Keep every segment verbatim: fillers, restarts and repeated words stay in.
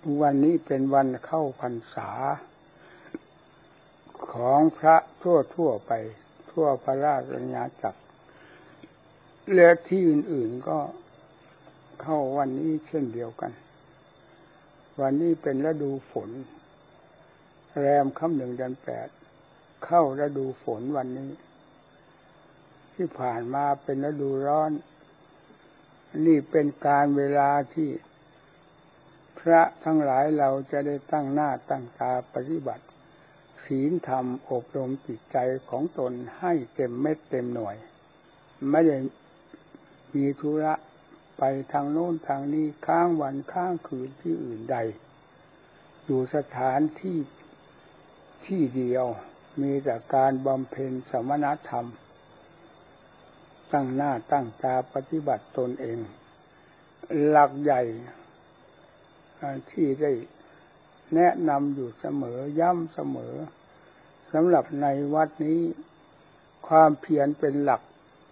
วันนี้เป็นวันเข้าพรรษาของพระทั่วทั่วไปทั่วพระราชอาณาจักรและที่อื่นๆก็เข้าวันนี้เช่นเดียวกันวันนี้เป็นฤดูฝนแรมค่ำหนึ่งเดือนแปดเข้าฤดูฝนวันนี้ที่ผ่านมาเป็นฤดูร้อนนี่เป็นการเวลาที่พระทั้งหลายเราจะได้ตั้งหน้าตั้งตาปฏิบัติศีลธรรมอบรมจิตใจของตนให้เต็มเม็ดเต็มหน่วยไม่ได้มีธุระไปทางโน้นทางนี้ค้างวันค้างคืนที่อื่นใดอยู่สถานที่ที่เดียวมีแต่การบำเพ็ญสมณธรรมตั้งหน้าตั้งตาปฏิบัติตนเองหลักใหญ่ที่ได้แนะนำอยู่เสมอย้ำเสมอสำหรับในวัดนี้ความเพียรเป็นหลัก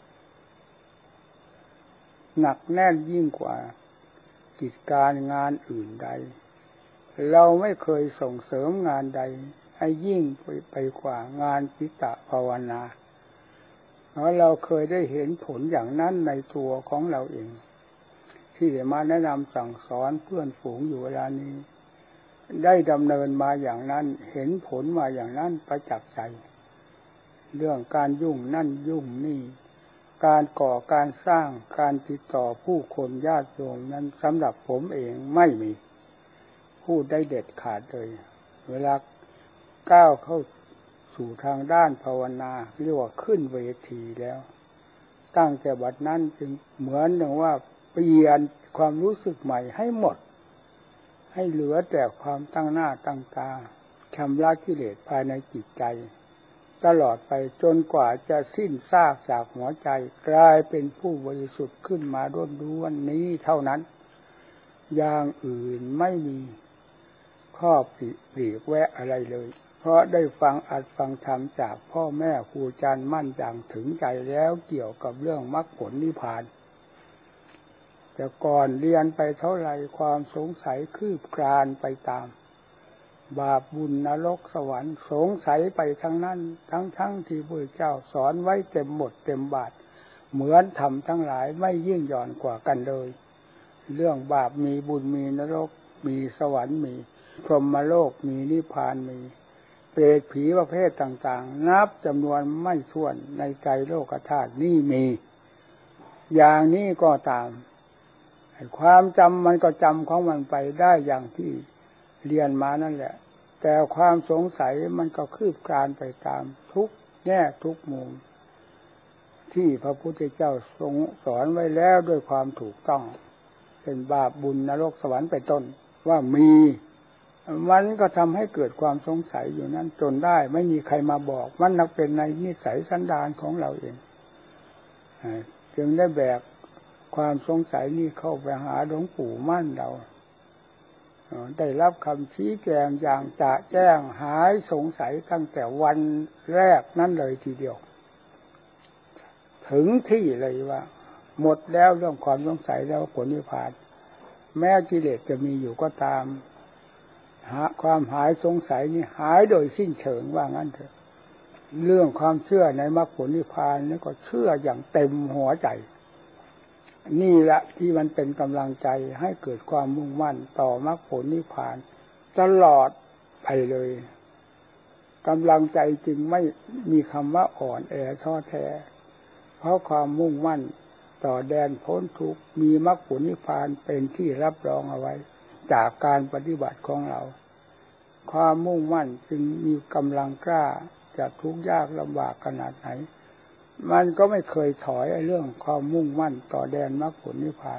หนักแน่นยิ่งกว่ากิจการงานอื่นใดเราไม่เคยส่งเสริมงานใดให้ยิ่งไปกว่างานจิตภาวนาเพราะเราเคยได้เห็นผลอย่างนั้นในตัวของเราเองที่ได้มาแนะนำสั่งสอนเพื่อนฝูงอยู่เวลานี้ได้ดำเนินมาอย่างนั้นเห็นผลมาอย่างนั้นประจักษ์ใจเรื่องการยุ่งนั่นยุ่งนี่การก่อการสร้างการติดต่อผู้คนญาติโยมนั้นสำหรับผมเองไม่มีพูดได้เด็ดขาดเลยเวลาก้าวเข้าสู่ทางด้านภาวนาเรียกว่าขึ้นเวทีแล้วตั้งแต่บัดนั้นจึงเหมือนอย่างว่าเปลี่ยนความรู้สึกใหม่ให้หมดให้เหลือแต่ความตั้งหน้าตั้งตาชำระกิเลสภายในจิตใจตลอดไปจนกว่าจะสิ้นซากจากหัวใจกลายเป็นผู้บริสุทธิ์ขึ้นมาด้วนด้วนนี้เท่านั้นอย่างอื่นไม่มีข้อปลีกแวะอะไรเลยเพราะได้ฟังอัดฟังธรรมจากพ่อแม่ครูอาจารย์มั่นอย่างถึงใจแล้วเกี่ยวกับเรื่องมรรคผลนิพพานแต่ก่อนเรียนไปเท่าไรความสงสัยคืบคลานไปตามบาปบุญนรกสวรรค์สงสัยไปทั้งนั้นทั้งทั้งที่พระเจ้าสอนไว้เต็มหมดเต็มบาทเหมือนธรรมทั้งหลายไม่ยิ่งหย่อนกว่ากันเลยเรื่องบาปมีบุญมีนรกมีสวรรค์มีพรหมโลกมีนิพพานมีเปรตผีประเภทต่างๆนับจำนวนไม่ถ้วนในใจโลกธาตุนี่มีอย่างนี้ก็ตามความจำมันก็จำของมันไปได้อย่างที่เรียนมานั่นแหละแต่ความสงสัยมันก็คืบคลานไปตามทุกแง่ทุกมุมที่พระพุทธเจ้าทรงสอนไว้แล้วด้วยความถูกต้องเป็นบาปบุญนรกสวรรค์เป็นต้นว่ามีมันก็ทำให้เกิดความสงสัยอยู่นั้นจนได้ไม่มีใครมาบอกมันนักเป็นในนิสัยสันดานของเราเองจึงได้แบกความสงสัยนี้เข้าไปหาหลวงปู่มั่นเราได้รับคำชี้แจงอย่างจะแจ้งหายสงสัยตั้งแต่วันแรกนั้นเลยทีเดียวถึงที่เลยว่าหมดแล้วเรื่องความสงสัยแล้วผลนิพพานแม้กิเลสจะมีอยู่ก็ตามหาความหายสงสัยนี่หายโดยสิ้นเชิงว่างั้นเถอะเรื่องความเชื่อในมรรคผลนิพพานนี่ก็เชื่ออย่างเต็มหัวใจนี่แหละที่มันเป็นกำลังใจให้เกิดความมุ่งมั่นต่อมรรคผลนิพพานตลอดไปเลยกำลังใจจึงไม่มีคำว่าอ่อนแอท้อแท้เพราะความมุ่งมั่นต่อแดนพ้นทุกข์มีมรรคผลนิพพานเป็นที่รับรองเอาไว้จากการปฏิบัติของเราความมุ่งมั่นจึงมีกำลังกล้าจะทุกข์ยากลำบากขนาดไหนมันก็ไม่เคยถอยเรื่องความมุ่งมั่นต่อแดนมรรคผลนิพพาน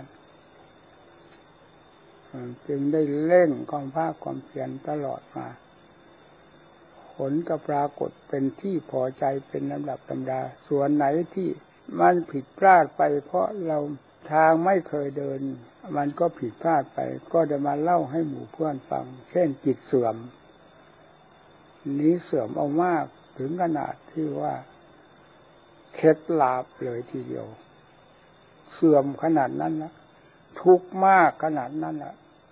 จึงได้เร่งความภาคความเพียรตลอดมาผลก็ปรากฏเป็นที่พอใจเป็นลำดับตำดาส่วนไหนที่มันผิดพลาดไปเพราะเราทางไม่เคยเดินมันก็ผิดพลาดไปก็จะมาเล่าให้หมู่เพื่อนฟังเช่นจิตเสื่อมนี้เสื่อมเอามากถึงขนาดที่ว่าเคล็ดลับเลยทีเดียวเสื่อมขนาดนั้นนะทุกข์มากขนาดนั้นนะค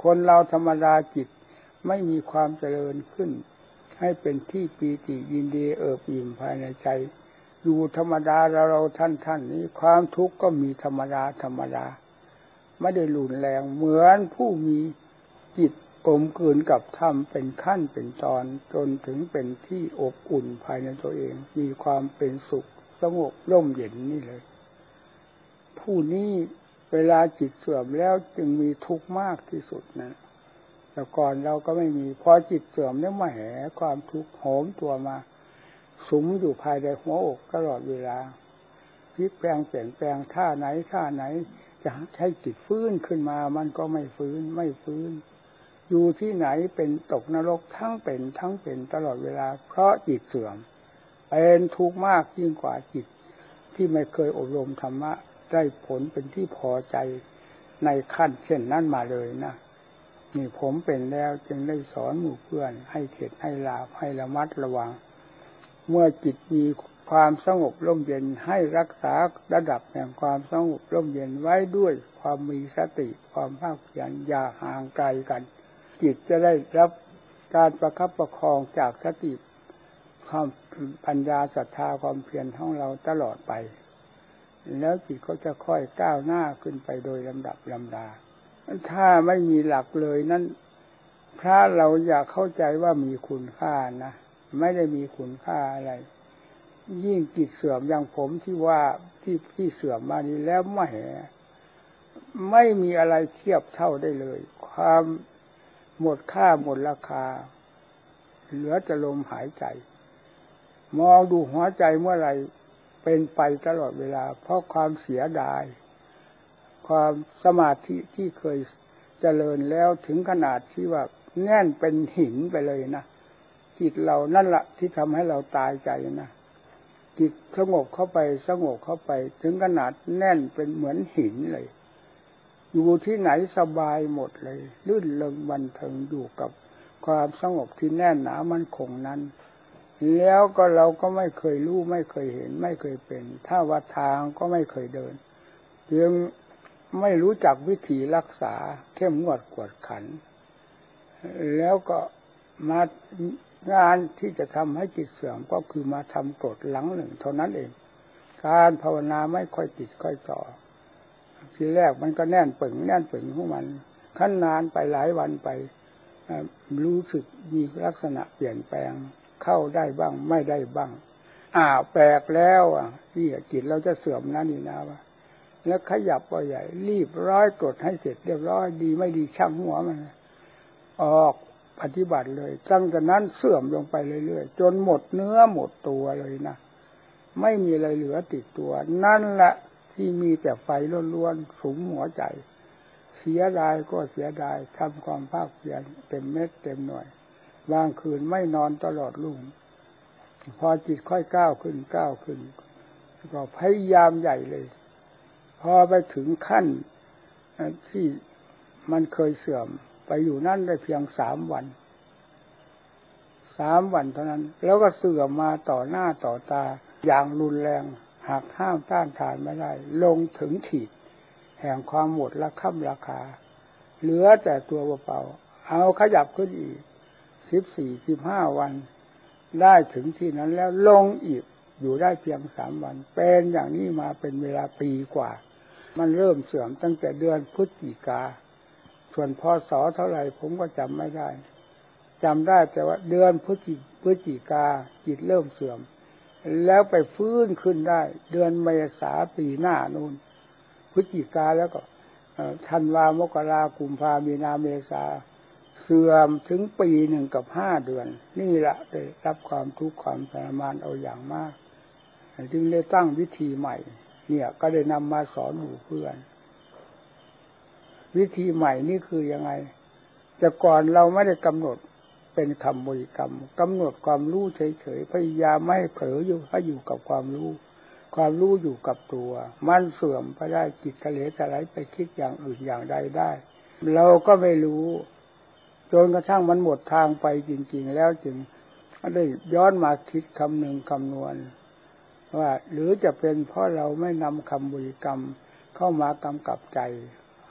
คนเราธรรมดาจิตไม่มีความเจริญขึ้นให้เป็นที่ปีติยินดีเอิบอิ่มภายในใจอยู่ธรรมดาเราเราท่านท่านนี้ความทุกข์ก็มีธรรมดาธรรมดาไม่ได้รุนแรงเหมือนผู้มีจิตกลมกลืนกับธรรมเป็นขั้นเป็นตอนจนถึงเป็นที่อบอุ่นภายในตัวเองมีความเป็นสุขสงบร่มเย็นนี่เลยผู้นี้เวลาจิตเสื่อมแล้วจึงมีทุกข์มากที่สุดนะแต่ก่อนเราก็ไม่มีพอจิตเสื่อมแล้วมาแห่ความทุกข์โหมตัวมาสุมอยู่ภายในหัวอกตลอดเวลาพลิกแปลงเปลี่ยนแปลงท่าไหนท่าไหนจะใช้จิตฟื้นขึ้นมามันก็ไม่ฟื้นไม่ฟื้นอยู่ที่ไหนเป็นตกนรกทั้งเป็นทั้งเป็นตลอดเวลาเพราะจิตเสื่อมเป็นทุกข์มากยิ่งกว่าจิตที่ไม่เคยอบรมธรรมะได้ผลเป็นที่พอใจในขั้นเช่นนั้นมาเลยนะนี่ผมเป็นแล้วจึงได้สอนหมู่เพื่อนให้เข็ดให้ลาภให้ระมัดระวังเมื่อจิตมีความสงบร่มเย็นให้รักษาระดับแห่งความสงบร่มเย็นไว้ด้วยความมีสติความภาคเพียรอย่าห่างไกลกันจิตจะได้รับการประคับประคองจากสติความปัญญาศรัทธาความเพียรของเราตลอดไปแล้วจิตก็จะค่อยก้าวหน้าขึ้นไปโดยลำดับลำดาถ้าไม่มีหลักเลยนั้นพระเราอยากเข้าใจว่ามีคุณค่านะไม่ได้มีคุณค่าอะไรยิ่งจิตเสื่อมอย่างผมที่ว่าที่ที่เสื่อมมานี้แล้วไม่ไม่มีอะไรเทียบเท่าได้เลยความหมดค่าหมดราคาเหลือแต่ลมหายใจมองดูหัวใจเมื่อไหร่เป็นไปตลอดเวลาเพราะความเสียดายความสมาธิที่เคยเจริญแล้วถึงขนาดที่ว่าแน่นเป็นหินไปเลยนะจิตเรานั่นละที่ทำให้เราตายใจนะจิตสงบเข้าไปสงบเข้าไปถึงขนาดแน่นเป็นเหมือนหินเลยอยู่ที่ไหนสบายหมดเลยลื่นเริงบันเทิงอยู่กับความสงบที่แน่นหนามั่นคงนั้นแล้วก็เราก็ไม่เคยรู้ไม่เคยเห็นไม่เคยเป็นถ้าว่าทางก็ไม่เคยเดินยังไม่รู้จักวิธีรักษาเข้มงวดกวดขันแล้วก็มางานที่จะทำให้จิตเสื่อมก็คือมาทำกฎหลังหนึ่งเท่านั้นเองการภาวนาไม่ค่อยติดค่อยต่อทีแรกมันก็แน่นปึงแน่นปึงของมันขั้นนานไปหลายวันไปรู้สึกมีลักษณะเปลี่ยนแปลงเข้าได้บ้างไม่ได้บ้างอ้าวแปลกแล้วอ่ะนี่จิตเราจะเสื่อมนะนี่นะว่าแล้วขยับว่าใหญ่รีบร้อยกดให้เสร็จเรียบร้อยดีไม่ดีช่างหัวมันออกปฏิบัติเลยตั้งแต่นั้นเสื่อมลงไปเรื่อยๆจนหมดเนื้อหมดตัวเลยนะไม่มีอะไรเหลือติดตัวนั่นแหละที่มีแต่ไฟล้วนๆสุมหัวใจเสียดายก็เสียดายทำความภาคเพียรเต็มเม็ดเต็มหน่วยบางคืนไม่นอนตลอดรุ่งพอจิตค่อยก้าวขึ้นก้าวขึ้นก็พยายามใหญ่เลยพอไปถึงขั้นที่มันเคยเสื่อมไปอยู่นั่นได้เพียงสามวันสามวันเท่านั้นแล้วก็เสื่อมมาต่อหน้าต่อตาอย่างรุนแรงหากห้ามต้านทานไม่ได้ลงถึงขีดแห่งความหมดราคาราคาเหลือแต่ตัวเปล่าเอาขยับขึ้นอีกสิบสี่สิบห้าวันได้ถึงที่นั้นแล้วลงอีกอยู่ได้เพียงสามวันเป็นอย่างนี้มาเป็นเวลาปีกว่ามันเริ่มเสื่อมตั้งแต่เดือนพฤศจิกาส่วนพศเท่าไหร่ผมก็จำไม่ได้จำได้แต่ว่าเดือนพฤศจิพฤศจิกาจิตเริ่มเสื่อมแล้วไปฟื้นขึ้นได้เดือนเมษาปีหน้านู่นพฤศจิกาแล้วก็ธันวามกรากุมภามีนาเมษาเสื่อมถึงปีหนึ่งกับห้าเดือนนี่แหละได้รับความทุกข์ความทรมานเอาอย่างมากจึงได้ตั้งวิธีใหม่เนี่ยก็ได้นำมาสอนหมู่เพื่อนวิธีใหม่นี่คือยังไงแต่ก่อนเราไม่ได้กำหนดเป็นคำบริกรรมกำหนดความรู้เฉยๆพยายามไม่ให้เผลออยู่ให้อยู่กับความรู้ความรู้อยู่กับตัวมันเสื่อมไปได้จิตทะเลทลายไปคิดอย่างอื่นอย่างใดได้เราก็ไม่รู้จนกระทั่งมันหมดทางไปจริงๆแล้วจึงได้ย้อนมาคิดคำหนึ่งคำนวณว่าหรือจะเป็นเพราะเราไม่นำคำบริกรรมเข้ามากำกับใจ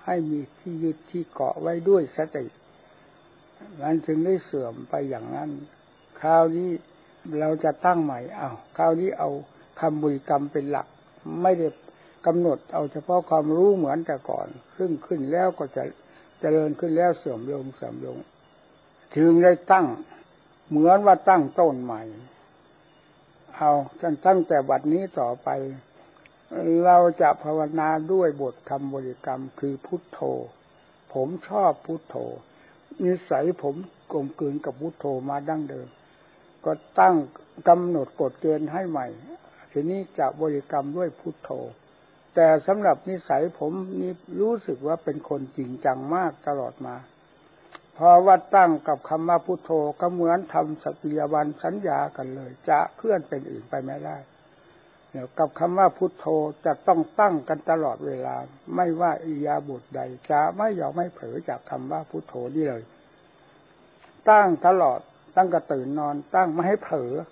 ให้มีที่ยึดที่เกาะไว้ด้วยสติมันจึงได้เสื่อมไปอย่างนั้นคราวนี้เราจะตั้งใหม่เอาคราวนี้เอาคำบริกรรมเป็นหลักไม่ได้กำหนดเอาเฉพาะความรู้เหมือนแต่ก่อนซึ่งขึ้นแล้วก็จะเจริญขึ้นแล้วเสื่อมลงเสื่อมลงจึงได้ตั้งเหมือนว่าตั้งต้นใหม่เอาตั้งแต่บัดนี้ต่อไปเราจะภาวนาด้วยบทคำบริกรรมคือพุทโธผมชอบพุทโธนิสัยผมกลมกลืนกับพุทโธมาดั้งเดิมก็ตั้งกำหนดกฎเกณฑ์ให้ใหม่ทีนี้จะบริกรรมด้วยพุทโธแต่สำหรับนิสัยผมนี่รู้สึกว่าเป็นคนจริงจังมากตลอดมาพอว่าตั้งกับคำว่าพุทโธก็เหมือนทำสัตยาบันสัญญากันเลยจะเคลื่อนเป็นอื่นไปไม่ได้เดี๋ยวกับคำว่าพุทโธจะต้องตั้งกันตลอดเวลาไม่ว่าอิริยาบถใดจะไม่ยอมไม่เผลอจากคำว่าพุทโธนี่เลยตั้งตลอดตั้งแต่ตื่นนอนตั้งไม่ให้เผลอ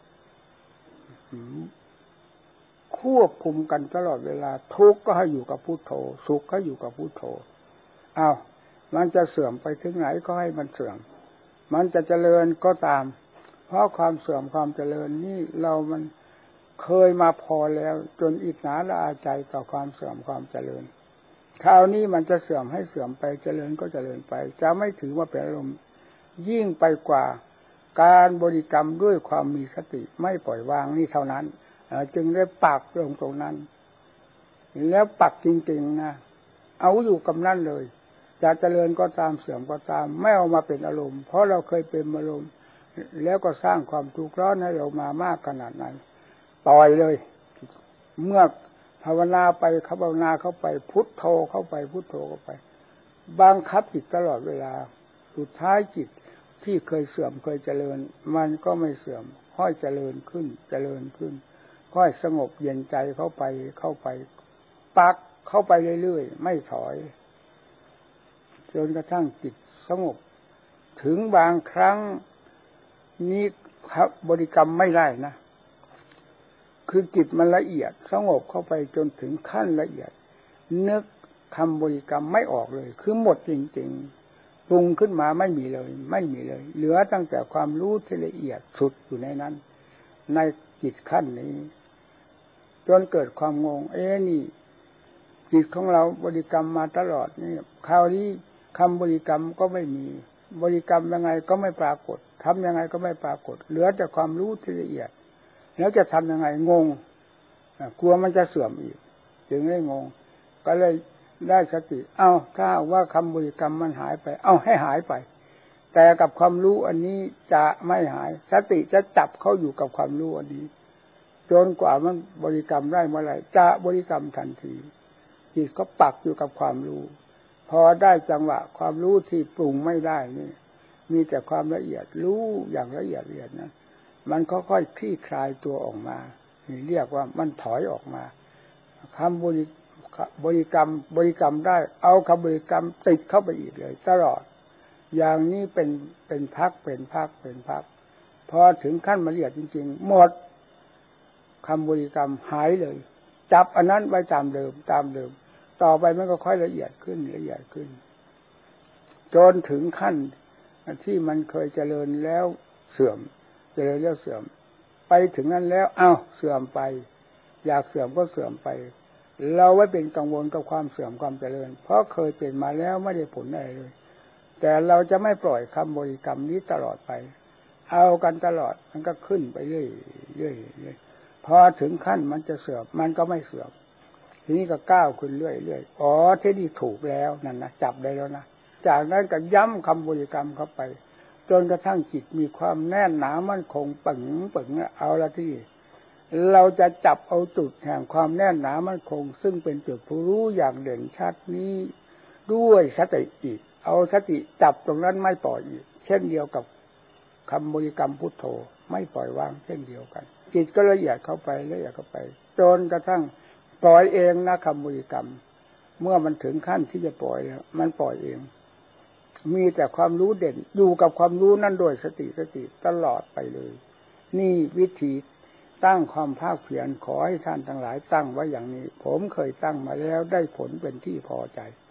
ควบคุมกันตลอดเวลาทุกข์ก็ให้อยู่กับพุทโธสุขก็อยู่กับพุทโธอ้าวมันจะเสื่อมไปถึงไหนก็ให้มันเสื่อมมันจะเจริญก็ตามเพราะความเสื่อมความเจริญนี่เรามันเคยมาพอแล้วจนอิจฉาละอาใจต่อความเสื่อมความเจริญคราวนี้มันจะเสื่อมให้เสื่อมไปเจริญก็เจริญไปจะไม่ถือว่าเป็นอารมณ์ยิ่งไปกว่าการบริกรรมด้วยความมีสติไม่ปล่อยวางนี่เท่านั้นจึงได้ปักลงตรงนั้นแล้วปักจริงๆนะเอาอยู่กับนั่นเลยจะเจริญก็ตามเสื่อมก็ตามไม่เอามาเป็นอารมณ์เพราะเราเคยเป็นอารมณ์แล้วก็สร้างความทุกข์ร้อนให้เรามามากขนาดนั้นปล่อยเลยเมื่อภาวนาไปภาวนาเข้าไปพุทโธเข้าไปพุทโธเข้าไปบังคับจิตตลอดเวลาสุดท้ายจิตที่เคยเสื่อมเคยเจริญมันก็ไม่เสื่อมค่อยเจริญขึ้นเจริญขึ้นค่อยสงบเย็นใจเข้าไปเข้าไปปักเข้าไปเรื่อยๆไม่ถอยจนกระทั่งจิตสงบถึงบางครั้งนี้ครับบริกรรมไม่ได้นะคือจิตมันละเอียดสงบเข้าไปจนถึงขั้นละเอียดนึกคำบริกรรมไม่ออกเลยคือหมดจริงๆปรุงขึ้นมาไม่มีเลยไม่มีเลยเหลือตั้งแต่ความรู้ที่ละเอียดสุดอยู่ในนั้นในจิตขั้นนี้จนเกิดความงงเอ๊ะนี่จิตของเราบริกรรมมาตลอดนี่คราวนี้คำบริกรรมก็ไม่มีบริกรรมยังไงก็ไม่ปรากฏทำยังไงก็ไม่ปรากฏเหลือแต่ความรู้ที่ละเอียดแล้วจะทำยังไงงงกลัวมันจะเสื่อมอีกจึงได้งงก็เลยได้สติเอ้าถ้าว่าคำบริกรรมมันหายไปเอ้าให้หายไปแต่กับความรู้อันนี้จะไม่หายสติจะจับเข้าอยู่กับความรู้อันนี้จนกว่ามันบริกรรมได้เมื่อไหร่จะบริกรรมทันทีจิตก็ปักอยู่กับความรู้พอได้จังหวะความรู้ที่ปรุงไม่ได้นี่มีแต่ความละเอียดรู้อย่างละเอียดละเอียดนะมันค่อยๆคลี่คลายตัวออกมาเรียกว่ามันถอยออกมาคำบริบริกรรมบริกรรมได้เอาคำบริกรรมติดเข้าไปอีกเลยตลอดอย่างนี้เป็นเป็นพักเป็นพักเป็นพักพอถึงขั้นละเอียดจริงๆหมดคำบริกรรมหายเลยจับอันนั้นไว้ตามเดิมตามเดิมต่อไปมันก็ค่อยละเอียดขึ้นละเอียดขึ้นจนถึงขั้นที่มันเคยเจริญแล้วเสื่อมเจริญแล้วเสื่อมไปถึงนั้นแล้วอ้าวเสื่อมไปอยากเสื่อมก็เสื่อมไปเราไม่เป็นกังวลกับความเสื่อมความเจริญเพราะเคยเป็นมาแล้วไม่ได้ผลอะไรเลยแต่เราจะไม่ปล่อยคำบริกรรมนี้ตลอดไปเอากันตลอดมันก็ขึ้นไปเรื่อยเรื่อยเรื่อยพอถึงขั้นมันจะเสื่อมมันก็ไม่เสื่อมทีนี้ก็ก้าวขึ้นเรื่อยเรื่อยอ๋อที่นี่ถูกแล้วนั่นนะจับได้แล้วนะจากนั้นก็ย้ำคำบริกรรมเข้าไปจนกระทั่งจิตมีความแน่นหนามั่นคงปึงปึงเอาละที่เราจะจับเอาจุดแห่งความแน่นหนามั่นคงซึ่งเป็นจุดผู้รู้อย่างเด่นชัดนี้ด้วยสติอีกเอาสติจับตรงนั้นไม่ปล่อยอีกเช่นเดียวกับคำบริกรรมพุทโธไม่ปล่อยวางเช่นเดียวกันจิตก็ละเอียดเข้าไปละเอียดเข้าไปจนกระทั่งปล่อยเองนะคำบริกรรมเมื่อมันถึงขั้นที่จะปล่อยแล้วมันปล่อยเองมีแต่ความรู้เด่นอยู่กับความรู้นั่นโดยสติสติตลอดไปเลยนี่วิธีตั้งความภาคเพียรขอให้ท่านทั้งหลายตั้งไว้อย่างนี้ผมเคยตั้งมาแล้วได้ผลเป็นที่พอใจ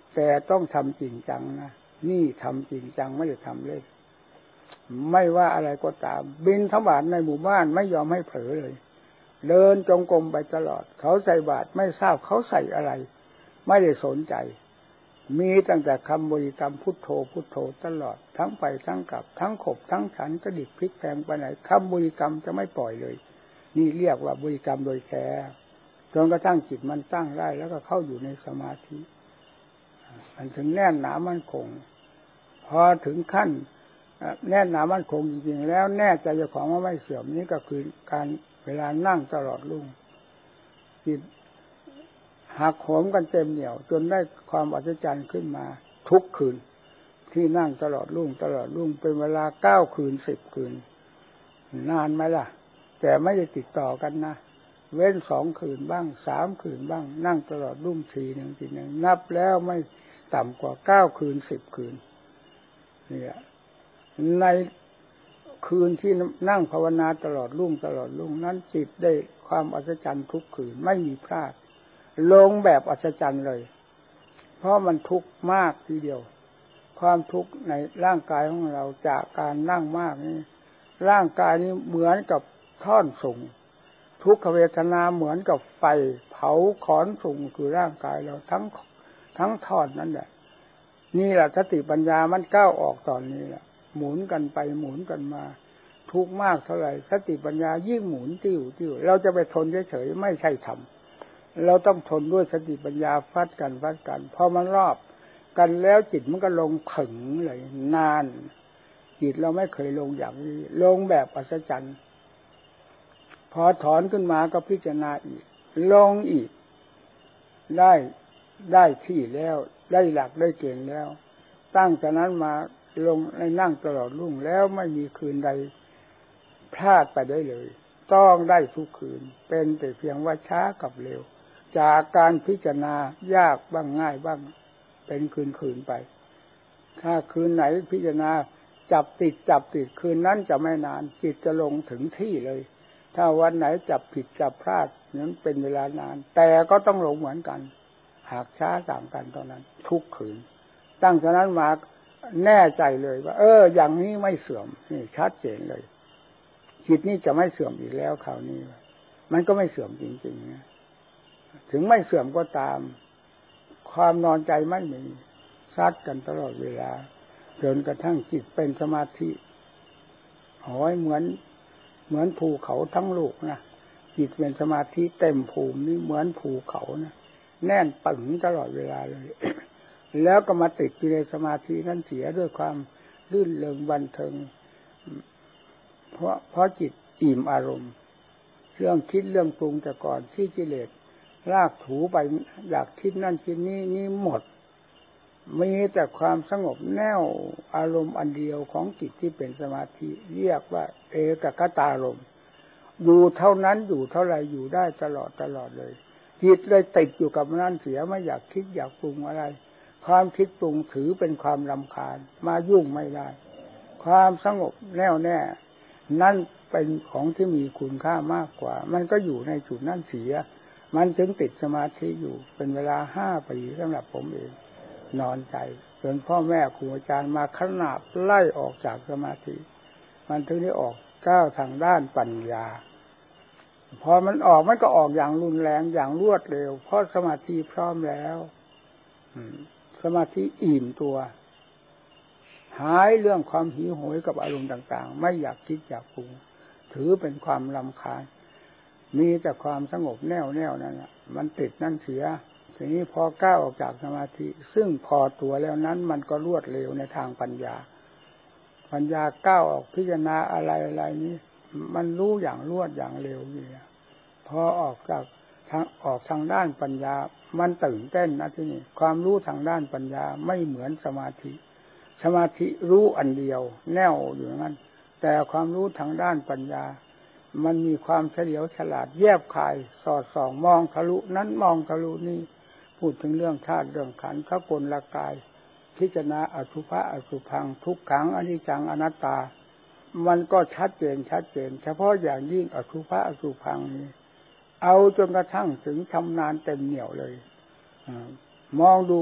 แต่ต้องทำจริงจังนะนี่ทำจริงจังไม่ได้ทำเล่นไม่ว่าอะไรก็ตามบิณฑบาตในหมู่บ้านไม่ยอมให้เผลอเลยเดินจงกรมไปตลอดเขาใส่บาตรไม่ทราบเขาใส่อะไรไม่ได้สนใจมีตั้งแต่คำบริกรรมพุทโธพุทโธตลอดทั้งไปทั้งกลับทั้งขบทั้งฉันกระดิกพลิกแพลงไปไหนคำบริกรรมจะไม่ปล่อยเลยนี่เรียกว่าบริกรรมโดยแท้จนกระทั่งจิตมันตั้งได้แล้วก็เข้าอยู่ในสมาธิมันถึงแน่นหนามั่นคงพอถึงขั้นแน่นหนามั่นคงจริงๆแล้วแน่ใจเจ้าของว่าไม่เสื่อมนี้ก็คือการเวลานั่งตลอดรุ่งจิตหักโหมกันเต็มเหนี่ยวจนได้ความอัศจรรย์ขึ้นมาทุกคืนที่นั่งตลอดรุ่งตลอดรุ่งเป็นเวลาเก้าคืนสิบคืนนานไหมล่ะแต่ไม่ได้ติดต่อกันนะเว้นสองคืนบ้างสามคืนบ้างนั่งตลอดรุ่งทีหนึ่งทีหนึ่งนับแล้วไม่ต่ำกว่าเก้าคืนสิบคืนเนี่ยในคืนที่นั่งภาวนาตลอดรุ่งตลอดรุ่งนั้นจิตได้ความอัศจรรย์ทุกคืนไม่มีพลาดลงแบบอัศจรรย์เลยเพราะมันทุกข์มากทีเดียวความทุกข์ในร่างกายของเราจากการนั่งมากนี่ร่างกายนี้เหมือนกับท่อนสูงทุกขเวทนาเหมือนกับไฟเผาขอนสูงคือร่างกายเราทั้งทั้งท่อนนั้นแหละนี่แหละสติปัญญามันก้าวออกตอนนี้แหละหมุนกันไปหมุนกันมาทุกข์มากเท่าไหร่สติปัญญายิ่งหมุนติ้วติ้วเราจะไปทนเฉยๆไม่ใช่ธรรมเราต้องทนด้วยสติปัญญาฟัดกันฟัดกันพอมันรอบกันแล้วจิตมันก็ลงผึ่งเลยนานจิตเราไม่เคยลงอย่างนี้ลงแบบอัศจรรย์พอถอนขึ้นมาก็พิจารณาอีกลงอีกได้ได้ที่แล้วได้หลักได้เกณฑ์แล้วตั้งแต่นั้นมาลงในนั่งตลอดรุ่งแล้วไม่มีคืนใดพลาดไปได้เลยต้องได้ทุกคืนเป็นแต่เพียงว่าช้ากับเร็วจากการพิจารณายากบ้างง่ายบ้างเป็นคืนๆไปถ้าคืนไหนพิจารณาจับติดจับติดคืนนั้นจะไม่นานจิตจะลงถึงที่เลยถ้าวันไหนจับผิดจับพลาดนั้นเป็นเวลานานแต่ก็ต้องลงเหมือนกันหากช้าต่างกันเท่านั้นทุกคืนตั้งแต่นั้นมาแน่ใจเลยว่าเอออย่างนี้ไม่เสื่อมนี่ชัดเจนเลยจิตนี้จะไม่เสื่อมอีกแล้วคราวนี้มันก็ไม่เสื่อมจริงๆนะถึงไม่เสื่อมก็ตามความนอนใจไม่มีซัดกันตลอดเวลาจนกระทั่งจิตเป็นสมาธิโอ้ยเหมือนเหมือนภูเขาทั้งลูกนะจิตเป็นสมาธิเต็มภูมินี่เหมือนภูเขานะแน่นปึงตลอดเวลาเลย แล้วก็มาติดอยู่ในสมาธินั้นเสียด้วยความลื่นเริงบันเทิงเพราะเพราะจิตอิ่มอารมณ์เรื่องคิดเรื่องปรุงแต่ก่อนที่กิเลสลากถูไปอยากคิดนั่นคิดนี้นี่หมดมีแต่ความสงบแน่วอารมณ์อันเดียวของจิตที่เป็นสมาธิเรียกว่าเอกคตารมณ์อยู่เท่านั้นอยู่เท่าไรอยู่ได้ตลอดตลอดเลยจิตเลยติดอยู่กับนั่นเสียไม่อยากคิดอยากปรุงอะไรความคิดปรุงถือเป็นความรำคาญมายุ่งไม่ได้ความสงบแน่วแน่นั่นเป็นของที่มีคุณค่ามากกว่ามันก็อยู่ในจุดนั่นเสียมันถึงติดสมาธิอยู่เป็นเวลาห้าปีสำหรับผมเองนอนใจจนพ่อแม่ครูอาจารย์มาขนาบไล่ออกจากสมาธิมันถึงได้ออกก้าวทางด้านปัญญาพอมันออกมันก็ออกอย่างรุนแรงอย่างรวดเร็วเพราะสมาธิพร้อมแล้วสมาธิอิ่มตัวหายเรื่องความหิวโหยกับอารมณ์ต่างๆไม่อยากคิดอยากปรุงถือเป็นความรำคาญมีแต่ความสงบแน่วแน่วนั่นแหละมันติดนั่นเสียทีนี้พอก้าวออกจากสมาธิซึ่งพอตัวแล้วนั้นมันก็รวดเร็วในทางปัญญาปัญญาก้าวออกพิจารณาอะไรอะไรนี้มันรู้อย่างรวดอย่างเร็วนี่พอออกจากทางออกทางด้านปัญญามันตื่นเต้นนะที่นี่ความรู้ทางด้านปัญญาไม่เหมือนสมาธิสมาธิรู้อันเดียวแน่วอยู่งั้นแต่ความรู้ทางด้านปัญญามันมีความเฉลียวฉลาดแยบคายสอดส่องมองทะลุนั้นมองทะลุนี่พูดถึงเรื่องธาตุเรื่องขันธ์ขกลกายพิจารณาอสุภะอสุภังทุกขังอนิจจังอนัตตามันก็ชัดเจนชัดเจนเฉพาะอย่างยิ่งอสุภะอสุภังนี้เอาจนกระทั่งถึงชำนาญเต็มเหนี่ยวเลยมองดู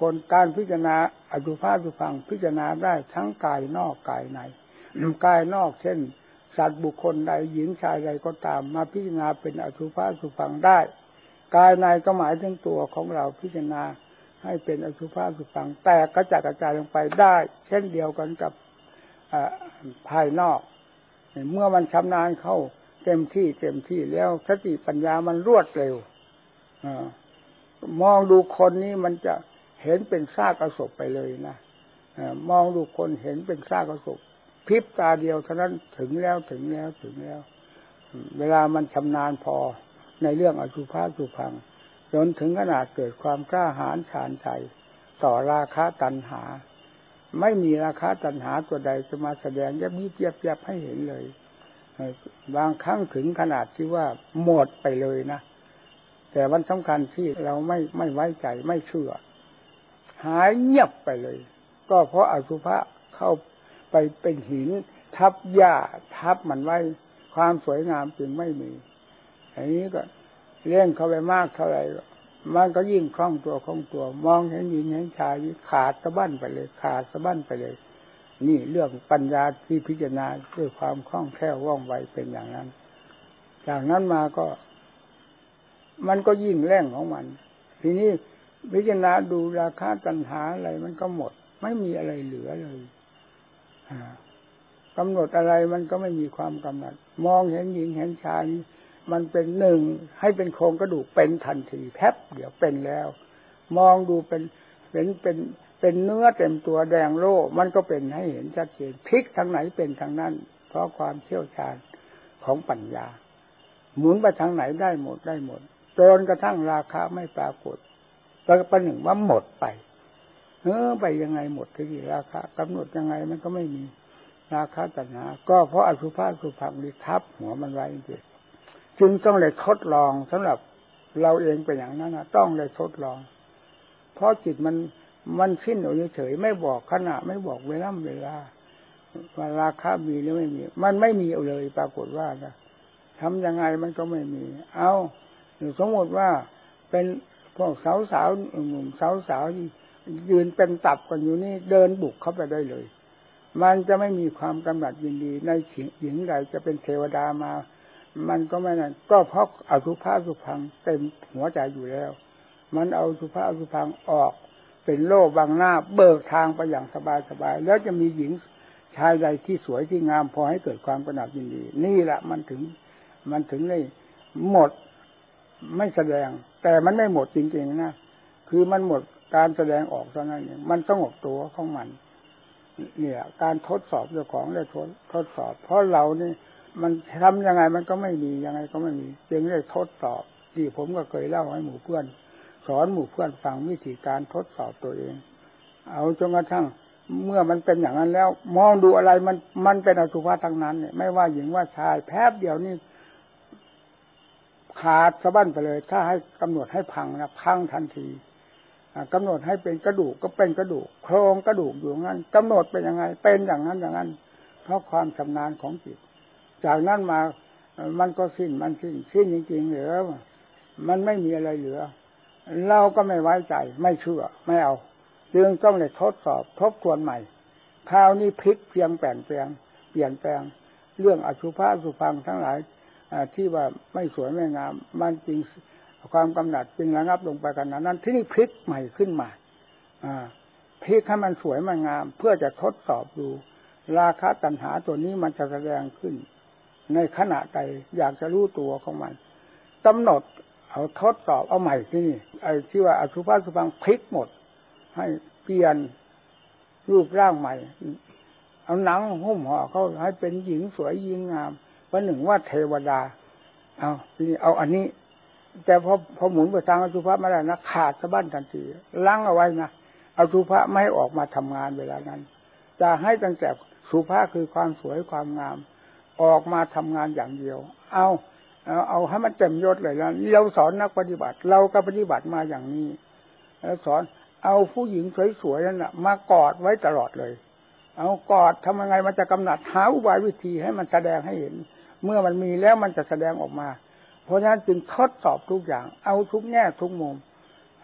คการพิจารณาอสุภะอสุภังพิจารณาได้ทั้งกายนอกกายในกายนอกเช่นสัตว์บุคคลใดหญิงชายใดก็ตามมาพิจารณาเป็นอสุภะอสุภังได้กายในก็หมายถึงตัวของเราพิจารณาให้เป็นอสุภะอสุภังแตกกระจายกระจายลงไปได้เช่นเดียวกันกับภายนอกเมื่อมันชำนาญเข้าเต็มที่เต็มที่แล้วสติปัญญามันรวดเร็วมองดูคนนี้มันจะเห็นเป็นซากอศพไปเลยนะมองดูคนเห็นเป็นซากอศพพริบตาเดียวเท่านั้นถึงแล้วถึงแล้วถึงแล้วเวลามันชำนาญพอในเรื่องอสุภะอสุภังจนถึงขนาดเกิดความกล้าหาญชาญใจต่อราคะตัณหาไม่มีราคะตัณหาตัวใดจะมาแสดงยับยิบยับยับให้เห็นเลยบางครั้งถึงขนาดที่ว่าหมดไปเลยนะแต่วันสำคัญที่เราไม่ไม่ไว้ใจไม่เชื่อหายเงียบไปเลยก็เพราะอสุภะเข้าไปเป็นหินทับหญ้าทับมันไว้ความสวยงามจึงไม่มีอันนี้ก็เล่นเข้าไปมากเท่าไหร่มันก็ยิ่งคล่องตัวคล่องตัวมองเห็นหญิงเห็นชายขาดสะบั้นไปเลยขาดสะบั้นไปเลยนี่เรื่องปัญญาที่พิจารณาด้วยความคล่องแคล่วว่องไวเป็นอย่างนั้นจากนั้นมาก็มันก็ยิ่งแรงของมันทีนี้พิจารณาดูราคะตัณหาอะไรมันก็หมดไม่มีอะไรเหลือเลยกำหนดอะไรมันก็ไม่มีความกำหนดมองเห็นหญิงเห็นชายมันเป็นหนึ่งให้เป็นโครงกระดูกเป็นทันทีแป๊บเดี๋ยวเป็นแล้วมองดูเป็นเป็นเป็นเป็นเนื้อเต็มตัวแดงโล่มันก็เป็นให้เห็นชัดเจนพลิกทางไหนเป็นทางนั้นเพราะความเชี่ยวชาญของปัญญาหมุนไปทางไหนได้หมดได้หมดจนกระทั่งราคะไม่ปรากฏก็ประหนึ่งว่าหมดไปเออไปยังไงหมดที่ราคะกำหนดยังไงมันก็ไม่มีราคะตัณหาก็เพราะอสุภะอสุภังนี่ทับหัวมันไว้จริงจึงต้องเลยทดลองสำหรับเราเองเป็นอย่างนั้นนะต้องเลยทดลองเพราะจิตมันมันสิ้นอยู่เฉยไม่บอกขณะไม่บอกเวลาเวลาว่าราคะมีหรือไม่มีมันไม่มีเลยปรากฏว่านะทำยังไงมันก็ไม่มีเอาสมมติว่าเป็นพวกสาวสาวหนุ่มสาวสาวยืนเป็นตับกันอยู่นี่เดินบุกเข้าไปได้เลยมันจะไม่มีความกำหนัดยินดีในหญิงใดจะเป็นเทวดามามันก็ไม่นั่นก็เพราะอสุภะอสุภังเต็มหัวใจอยู่แล้วมันเอาอสุภะอสุภังออกเป็นโล่บังหน้าเบิกทางไปอย่างสบายๆแล้วจะมีหญิงชายใดที่สวยที่งามพอให้เกิดความกำหนัดยินดีนี่แหละมันถึงมันถึงได้หมดไม่แสดงแต่มันไม่หมดจริงๆนะคือมันหมดการแสดงออกเท่านั้นเองมันสงบตัวของมันเนี่ยการทดสอบเจ้าของได้ทดทดสอบเพราะเรานี่มันทำยังไงมันก็ไม่มียังไงก็ไม่มีจึงได้ทดสอบที่ผมก็เคยเล่าให้หมู่เพื่อนสอนหมู่เพื่อนฟังวิธีการทดสอบตัวเองเอาจนกระทั่งเมื่อมันเป็นอย่างนั้นแล้วมองดูอะไรมันมันเป็นอสุภะทั้งนั้นเนี่ยไม่ว่าหญิงว่าชายแป๊บเดียวนี่ขาดสะบั้นไปเลยถ้าให้กำหนดให้พังนะพังทันทีกำหนดให้เป็นกระดูกก็เป็นกระดูกโครงกระดูกอยู่งั้นกำหนดเป็นยังไงเป็นอย่างนั้นอย่างนั้นเพราะความชำนาญของจิตจากนั้นมามันก็สิ้นมันสิ้นสิ้นจริงๆเหลือมันไม่มีอะไรเหลือเราก็ไม่ไว้ใจไม่เชื่อไม่เอาจึงต้องเลยทดสอบทบทวนใหม่คราวนี้พลิกเพียงแปลงแปลงเปลี่ยนแปลงเรื่องอสุภะอสุภังทั้งหลายที่ว่าไม่สวยไม่งามมันจริงความกำหนัดจึงระงับลงไปกันนั้นที่นี่พลิกใหม่ขึ้นมาพลิกให้มันสวยมันงามเพื่อจะทดสอบดูราคะตัณหาตัวนี้มันจะแสดงขึ้นในขณะใดอยากจะรู้ตัวของมันกำหนดเอาทดสอบเอาใหม่ที่นี่ไอ้ที่ว่าอสุภะอสุภังพลิกหมดให้เปลี่ยนรูปร่างใหม่เอาหนังหุ้มห่อเขาให้เป็นหญิงสวยหญิงงามวันหนึ่งว่าเทวดาเอาทีนี้เอาอันนี้แต่พอพอหมุนไปทางอสุภะไม่ได้นะขาดสะบั้นทันทีล้างเอาไว้นะอสุภะไม่ให้ออกมาทำงานเวลานั้นจะให้ตั้งแต่สุภะคือความสวยความงามออกมาทำงานอย่างเดียวเอาเอาเอาให้มันเต็มยศเลยแล้วเราสอนนักปฏิบัติเราก็ปฏิบัติมาอย่างนี้แล้วสอนเอาผู้หญิงสวยๆนั่นน่ะมากอดไว้ตลอดเลยเอากอดทำยังไงมันจะกำหนัดหาอุบายวิธีให้มันแสดงให้เห็นเมื่อมันมีแล้วมันจะแสดงออกมาเพราะฉะนั้นจึงทดสอบทุกอย่างเอาทุกแง่ทุกมุม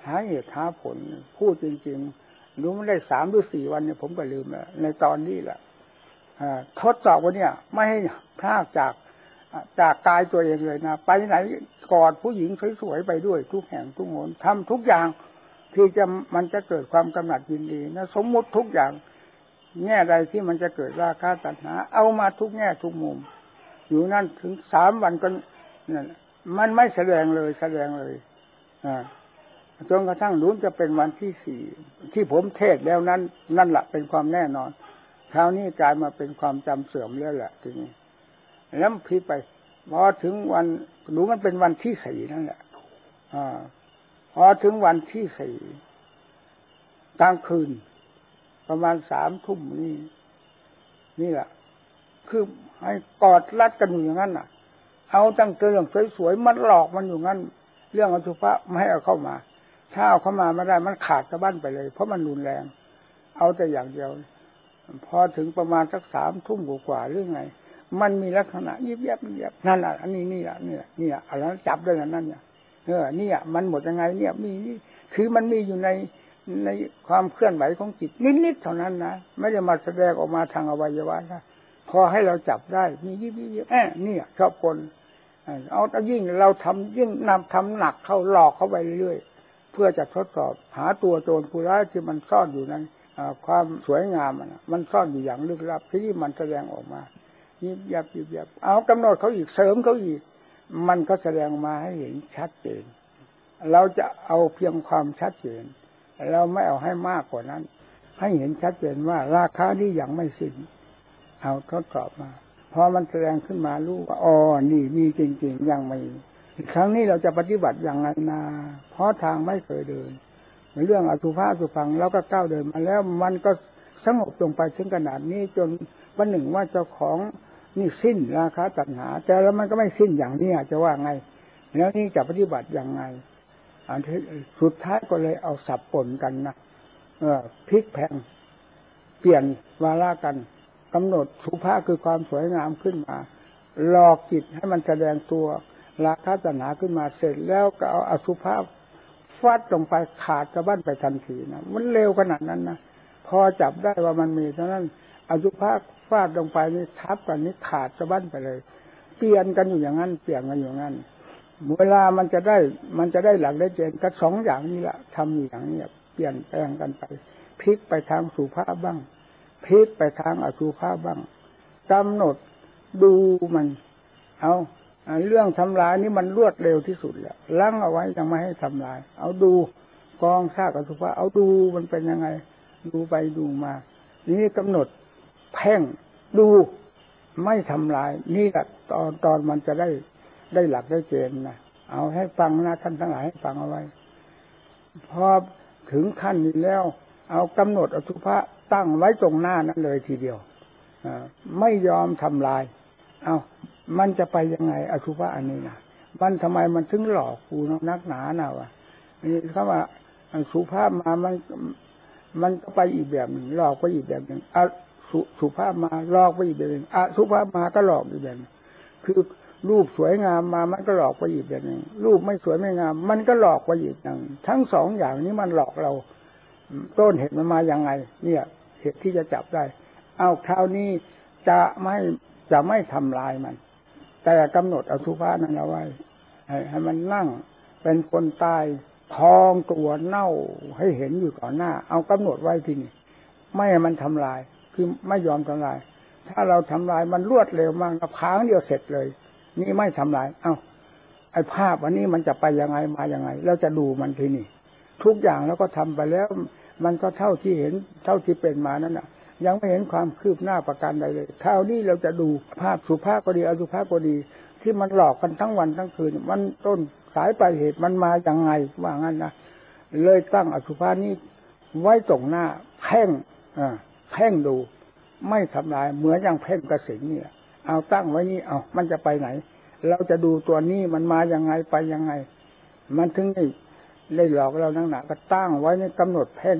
หาเหตุหาผลพูดจริงๆรู้มันได้สามหรือสี่วันเนี่ยผมก็ลืมแล้วในตอนนี้แหละทดสอบวันเนี่ยไม่ให้พลากจากจากกายตัวเองเลยนะไปไหนกอดผู้หญิงสวยๆไปด้วยทุกแห่งทุกหนทำทุกอย่างที่จะมันจะเกิดความกำหนัดยินดีนะสมมุติทุกอย่างแง่ใดที่มันจะเกิดราคะตัณหาเอามาทุกแง่ทุกมุมอยู่นั่นถึงสามวันก็นั่นมันไม่แสดงเลยแสดงเลยอ่าจนกระทั่งนู้นจะเป็นวันที่สี่ที่ผมเทศแล้วนั้นนั่นแหละเป็นความแน่นอนคราวนี้กลายมาเป็นความจำเสื่อมแล้วแหละทีนี้แล้วพลิกไปพอถึงวันรู้มันเป็นวันที่สี่นั่นแหละอ่าพอถึงวันที่สี่กลางคืนประมาณสามทุ่มนี่นี่แหละคือให้กอดรัดกันอยู่อย่างนั้นน่ะเอาตั้งเรื่องสวยๆมันหลอกมันอยู่งั้นเรื่องอสุภะไม่ให้เอาเข้ามาถ้าเอาเข้ามาไม่ได้มันขาดสะบั้นไปเลยเพราะมันรุนแรงเอาแต่อย่างเดียวพอถึงประมาณสักสามทุ่มกว่าๆหรือไงมันมีลักษณะยิบยับยิบยับนั่นอ่ะอันนี้นี่อ่ะนี่อ่ะนี่อ่ะอะไรจับได้อย่างนั้นเนี่ยเออนี่อ่ะมันหมดยังไงเนี่ยมีคือมันมีอยู่ในในความเคลื่อนไหวของจิตนิดๆเท่านั้นนะไม่ได้มาแสดงออกมาทางอวัยวะนะพอให้เราจับได้มียิบยิบยิบแอบนี่อ่ะชอบคนเอาแต่ยิ่งเราทำยิ่งนำทำหนักเข้าหลอกเข้าไปเรื่อยๆเพื่อจะทดสอบหาตัวโจรผู้ร้ายที่มันซ่อนอยู่ในความสวยงามมันมันซ่อนอยู่อย่างลึกลับที่มันแสดงออกมายิบยับยิบยับเอากำหนดเขาอีกเสริมเขาอีกมันก็แสดงมาให้เห็นชัดเจนเราจะเอาเพียงความชัดเจนเราไม่เอาให้มากกว่านั้นให้เห็นชัดเจนว่าราคาที่ยังไม่สิ้นเอาทดสอบมาพอมันแสดงขึ้นมารู้ว่าอ๋อนี่มีจริงๆยังไม่ครั้งนี้เราจะปฏิบัติอย่างไรนะเพราะทางไม่เคยเดินเรื่องอสุภะอสุภังเราก็ก้าวเดินมาแล้วมันก็สงบลงไปถึงขนาดนี้จนวันหนึ่งว่าเจ้าของนี่สิ้นราคะตัณหาแต่แล้วมันก็ไม่สิ้นอย่างนี้จะว่าไงแล้วนี่จะปฏิบัติอย่างไงอันที่สุดท้ายก็เลยเอาสับปนกันนะเออพลิกแพลงเปลี่ยนวาระกันกำหนดสุภาพคือความสวยงามขึ้นมาหลอกจิตให้มันแสดงตัวราคะตัณหาขึ้นมาเสร็จแล้วก็เอาอสุภาพฟาดลงไปขาดสะบั้นไปทันทีนะมันเร็วขนาดนั้นนะพอจับได้ว่ามันมีเท่านั้นอสุภาพฟาดลงไปนี่ทับกันนี่ขาดสะบั้นไปเลยเปลี่ยนกันอยู่อย่างนั้นเปลี่ยนกันอยู่อย่างนั้นเวลามันจะได้มันจะได้หลักได้เจนก็สองอย่างนี้แหละทำอย่างนี้เปลี่ยนแปลงกันไปพลิกไปทางสุภาพบ้างพลิกไปทางอสุภาพบ้างกำหนดดูมันเอาเรื่องทำลายนี่มันรวดเร็วที่สุดแหละลั้งเอาไว้ยังไม่ให้ทำลายเอาดูกองซากอสุภะเอาดูมันเป็นยังไงดูไปดูมานี่กำหนดเพ่งดูไม่ทำลายนี่แหละตอนตอนมันจะได้ได้หลักได้เกณฑ์นะเอาให้ฟังนะท่านทั้งหลายให้ฟังเอาไว้พอถึงขั้นนี้แล้วเอากำหนดอสุภะตั้งไว้ตรงหน้านั้นเลยทีเดียวไม่ยอมทำลายเอามันจะไปยังไงอสุภะอันนี้นะมันทำไมมันถึงหลอกกูนักหนาน่ะวะนี่เขาว่าอสุภะมามันมันก็ไปอีกแบบหนึ่งหลอกไปอีกแบบหนึ่งอสุสุภะมาหลอกไปอีกแบบหนึ่งอสุภะมาก็หลอกอีกแบบคือรูปสวยงามมามันก็หลอกไปอีกแบบหนึ่งรูปไม่สวยไม่งามมันก็หลอกไปอีกอย่างทั้งสองอย่างนี้มันหลอกเราต้นเหตุมันมาอย่างไงเนี่ยเหตุที่จะจับได้เอาคราวนี้จะไม่จะไม่ทำลายมันแต่กำหนดอสุภะนั้นเอาไว้ให้ให้มันนั่งเป็นคนตายทองตัวเน่าให้เห็นอยู่ก่อนหน้าเอากำหนดไว้ที่นี่ไม่ให้มันทำลายคือไม่ยอมทำลายถ้าเราทำลายมันรวดเร็วมากกับค้างเดียวเสร็จเลยนี่ไม่ทำลายเอ้าไอ้ภาพวันนี้มันจะไปยังไงมายังไงเราจะดูมันที่นี่ทุกอย่างแล้วก็ทำไปแล้วมันก็เท่าที่เห็นเท่าที่เป็นมานั่นน่ะยังไม่เห็นความคืบหน้าประการใดเลยคราวนี้เราจะดูภาพสุภาพก็ดีอสุภาพก็ดีที่มันหลอกกันทั้งวันทั้งคืนมันต้นสายปลายเหตุมันมาอย่างไงว่างั้นนะเลยตั้งอสุภาพนี้ไว้ตรงหน้าเพ่งอ่าเพ่งดูไม่ทำลายเหมือนอย่างเพ่งกระสินเนี่ยเอาตั้งไว้นี่เอามันจะไปไหนเราจะดูตัวนี้มันมายังไงไปยังไงมันถึงได้ได้หลอกเรานั่งหนาก็ตั้งไว้ในกำหนดเพ่ง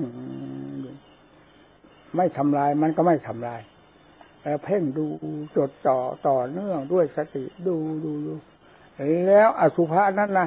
ไม่ทำลายมันก็ไม่ทำลายแต่เพ่งดูจดจ่อต่อเนื่องด้วยสติดูดูดูแล้วอสุภะนั้นนะ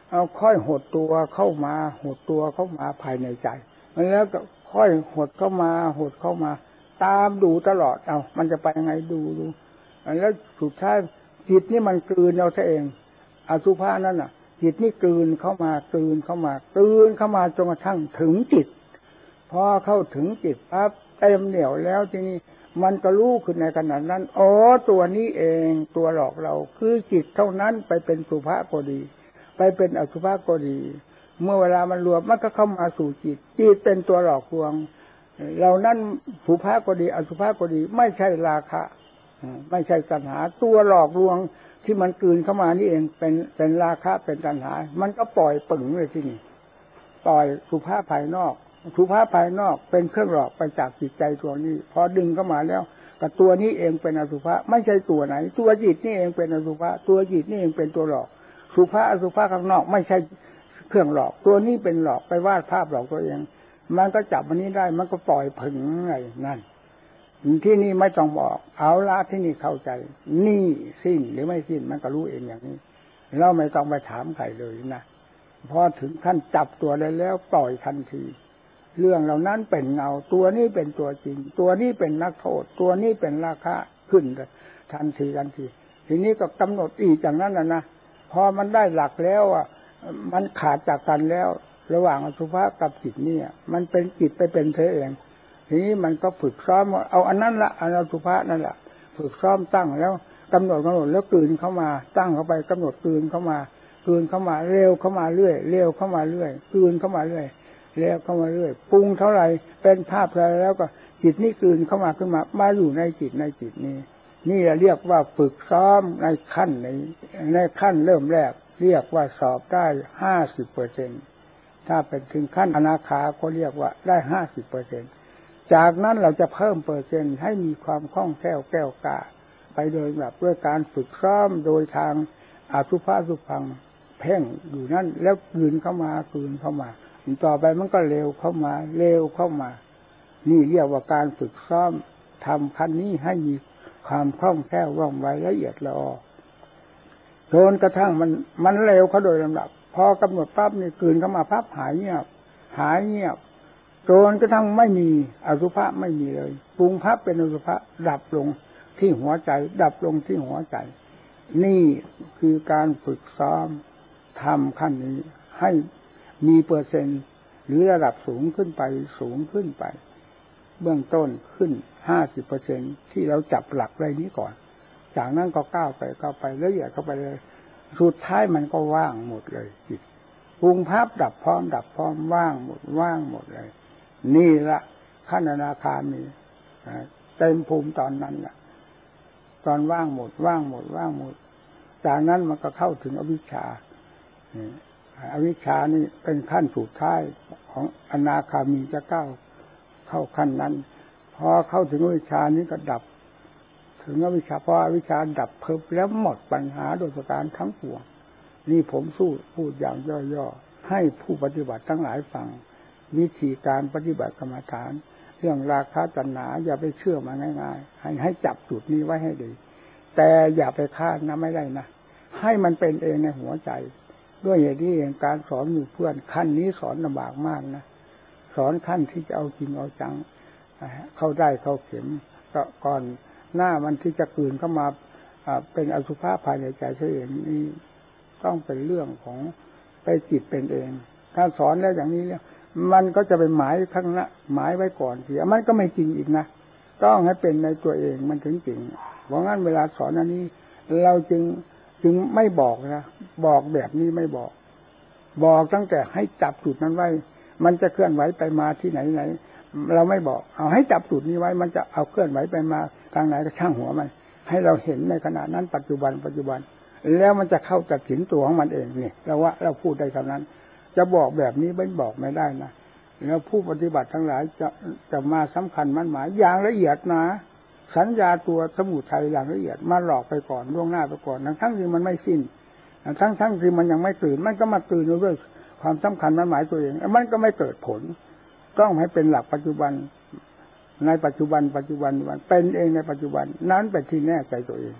เอาค่อยหดตัวเข้ามาหดตัวเข้ามาภายในใจแล้วก็ค่อยหดเข้ามาหดเข้ามาตามดูตลอดเอามันจะไปยังไงดูดูแล้วสุดท้ายจิตนี่มันกลืนเอาซะเองอสุภะนั่นน่ะจิตนี่กลืนเข้ามากลืนเข้ามากลืนเข้ามาจนกระทั่งถึงจิตพอเข้าถึงจิตปั๊บเต็มเหนี่ยวแล้วทีนี้มันก็รู้ขึ้นในขณะนั้นอ๋อตัวนี้เองตัวหลอกเราคือจิตเท่านั้นไปเป็นสุภะก็ดีไปเป็นอสุภะก็ดีเมื่อเวลามันรวมมันก็เข้ามาสู่จิตจิตเป็นตัวหลอกลวงเรานั้นสุภะก็ดีอสุภะก็ดีไม่ใช่ราคะไม่ใช่ตัณหาตัวหลอกลวงที่มันกลืนเข้ามานี่เองเป็นเป็นราคะเป็นตัณหามันก็ปล่อยปึ๋งเลยที่นี่ปล่อยสุภาพภายนอกสุภาพภายนอกเป็นเครื่องหลอกไปจากจิตใจตัวนี้พอดึงเข้ามาแล้วกับตัวนี้เองเป็นอสุภะไม่ใช่ตัวไหนตัวจิตนี่เองเป็นอสุภะตัวจิตนี่เองเป็นตัวหลอกสุภาอสุภาข้างนอกไม่ใช่เครื่องหลอกตัวนี้เป็นหลอกไปวาดภาพหลอกตัวเองมันก็จับมันนี้ได้มันก็ปล่อยผึ่งไงนั่นที่นี่ไม่ต้องบอกเอาละที่นี่เข้าใจนี่สิ้นหรือไม่สิ้นมันก็รู้เองอย่างนี้เราไม่ต้องไปถามใครเลยนะพอถึงขั้นจับตัวได้แล้วปล่อยทันทีเรื่องเหล่านั้นเป็นเงาตัวนี้เป็นตัวจริงตัวนี้เป็นนักโทษตัวนี้เป็นราคะขึ้นทันทีทันทีทีนี้ก็กำหนดอีกอย่างนั้นนะนะพอมันได้หลักแล้วอ่ะมันขาดจากกันแล้วระหว่างอสุภะกับจิตนี่มันเป็นจิตไปเป็นเธอเองทีนี้มันก็ฝึกซ้อมเอาอันนั้นละอสุภะนั่นแหละฝึกซ้อมตั้งแล้วกำหนดกำหนดแล้วกลืนเข้ามาตั้งเข้าไปกำหนดกลืนเข้ามากลืนเข้ามาเร็วเข้ามาเรื่อยเร็วเข้ามาเรื่อยกลืนเข้ามาเรื่อยเร็วเข้ามาเรื่อยปรุงเท่าไหร่เป็นภาพอะไรแล้วก็จิตนี่กลืนเข้ามาขึ้นมามาอยู่ในจิตในจิตนี้นี่เรียกว่าฝึกซ้อมในขั้นในในขั้นเริ่มแรกเรียกว่าสอบได้ห้าสิบเปอร์เซ็นต์ถ้าเป็นถึงขั้นอนาคาก็เรียกว่าได้ห้าสิบเปอร์เซ็นต์จากนั้นเราจะเพิ่มเปอร์เซ็นต์ให้มีความคล่องแคล่วแก้วกล้าไปโดยแบบด้วยการฝึกซ้อมโดยทางอสุภะสุพังเพ่งอยู่นั่นแล้วกลืนเข้ามากลืนเข้ามาต่อไปมันก็เร็วเข้ามาเร็วเข้ามานี่เรียกว่าการฝึกซ้อมทำขั้นนี้ให้มีความคล่องแคล่วว่องไวละเอียดละออจนกระทั่งมันมันเร็วเขาโดยลำดับพอกำหนดปั๊บนี่กลืนเข้ามาปั๊บหายเงียบหายเงียบจนกระทั่งไม่มีอสุภะไม่มีเลยปรุงพับเป็นอสุภะดับลงที่หัวใจดับลงที่หัวใจนี่คือการฝึกซ้อมทำขั้นนี้ให้มีเปอร์เซ็นต์หรือระดับสูงขึ้นไปสูงขึ้นไปเบื้องต้นขึ้น ห้าสิบเปอร์เซ็นต์ ที่เราจับหลักไว้นี้ก่อนจากนั้นก็ก้าวไปก้าวไปละเอียดเข้าไปเลยสุดท้ายมันก็ว่างหมดเลยจิตปรุงภาพดับพร้อมดับพร้อมว่างหมดว่างหมดเลยนี่ละขั้นอนาคามีเต็มภูมิตอนนั้นละตอนว่างหมดว่างหมดว่างหมดจากนั้นมันก็เข้าถึงอวิชชาอวิชชานี่เป็นขั้นสุดท้ายของอนาคามีจะก้าวเข้าขั้นนั้นพอเข้าถึงอวิชชานี้ก็ดับถึงอวิชชาพออวิชชาดับเพิ่มแล้วหมดปัญหาโดยประการทั้งปวงนี่ผมสู้พูดอย่างย่อๆให้ผู้ปฏิบัติทั้งหลายฟังวิธีการปฏิบัติกรรมฐานเรื่องราคะตัณหาอย่าไปเชื่อมาง่ายๆให้ให้จับจุดนี้ไว้ให้ดีแต่อย่าไปคาดนะไม่ได้นะให้มันเป็นเองในหัวใจด้วยเหตุที่เองการสอนอยู่เพื่อนขั้นนี้สอนลำบากมากนะสอนขั้นที่จะเอาจริงเอาจังเข้าได้เข้าเข็มก็ก่อนหน้ามันที่จะกลืนเข้ามาเป็นอสุภะภายในใจเฉยๆนี่ต้องเป็นเรื่องของไปจิตเป็นเองถ้าสอนแล้วอย่างนี้แล้วมันก็จะไปหมายข้างหน้าหมายไว้ก่อนเสียมันก็ไม่จริงอีกนะต้องให้เป็นในตัวเองมันถึงจริงเพราะงั้นเวลาสอนอันนี้เราจึงจึงไม่บอกนะบอกแบบนี้ไม่บอกบอกตั้งแต่ให้จับจุดนั้นไว้มันจะเคลื่อนไหวไปมาที่ไหนไหนเราไม่บอกเอาให้จับจุดนี้ไว้มันจะเอาเคลื่อนไหวไปมาทางไหนก็ช่างหัวมันให้เราเห็นในขณะนั้นปัจจุบันปัจจุบันแล้วมันจะเข้าจัดสินตัวของมันเองนี่เราว่าเราพูดได้เท่านั้นจะบอกแบบนี้ไม่บอกไม่ได้นะแล้วผู้ปฏิบัติทั้งหลายจะจะมาสำคัญมั่นหมายอย่างละเอียดนะสัญญาตัวสมุทัยอย่างละเอียดมาหลอกไปก่อนล่วงหน้าไปก่อนทั้งทั้งที่มันไม่สิ้นทั้งทั้งที่มันยังไม่ตื่นมันก็มาตื่นด้วยความสำคัญมั่นหมายตัวเองมันก็ไม่เกิดผลต้องให้เป็นหลักปัจจุบันในปัจจุบันปัจจุบันวันเป็นเองในปัจจุบันนั้นเป็นที่แน่ใจตัวเอง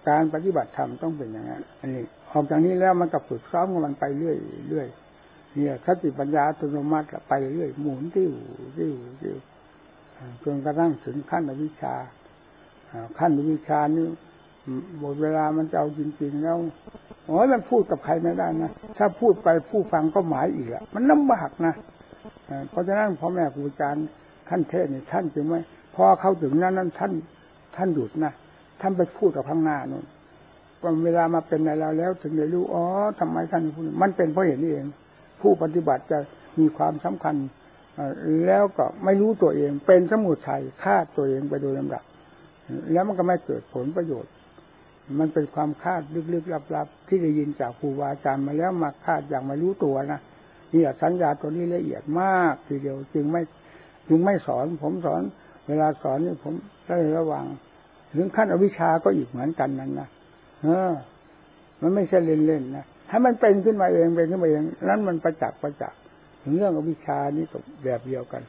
การปฏิบัติธรรมต้องเป็นอย่างนั้นอันนี้ออกจากนี้แล้วมันก็ฝึกซ้อมกับมันไปเรื่อยเรื่อยเนี่ยสติปัญญาอัตโนมัติไปเรื่อยหมุนติ้วติ้วติ้วจนกระทั่งถึงขั้นอวิชชาขั้นอวิชชานี่หมดเวลามันจะเอาจริงๆแล้วโอ้ยมันพูดกับใครไม่ได้นะถ้าพูดไปผู้ฟังก็หมายอีกอ่ะมันลำบากนะเพราะฉะนั้นพ่อแม่ครูอาจารย์ท่านเทศนี่ท่านจึงไม่พอเข้าถึงนั้นนั้นท่านท่านหยุดนะท่านไปพูดกับข้างหน้านู่นว่าเวลามาเป็นในเราแล้วถึงได้รู้อ๋อทำไมท่านพูดมันเป็นเพราะเห็นนี่เองผู้ปฏิบัติจะมีความสำคัญแล้วก็ไม่รู้ตัวเองเป็นสมุทัยฆ่าตัวเองไปโดยลำดับแล้วมันก็ไม่เกิดผลประโยชน์มันเป็นความคาดลึกๆลับๆที่ได้ยินจากครูบาอาจารย์มาแล้วมาคาดอย่างไม่รู้ตัวนะนี่สัญญาตัวนี้ละเอียดมากทีเดียวจึงไม่จึงไม่สอนผมสอนเวลาสอนนี่ผมได้ระวังถึงขั้นอวิชชาก็อีกเหมือนกันนั่นนะเออมันไม่ใช่เล่นๆนะให้มันเป็นขึ้นมาเองเป็นขึ้นมาเองนั้นมันประจักษ์ประจักษ์ถึงเรื่องอวิชชานี่ก็แบบเดียวกัน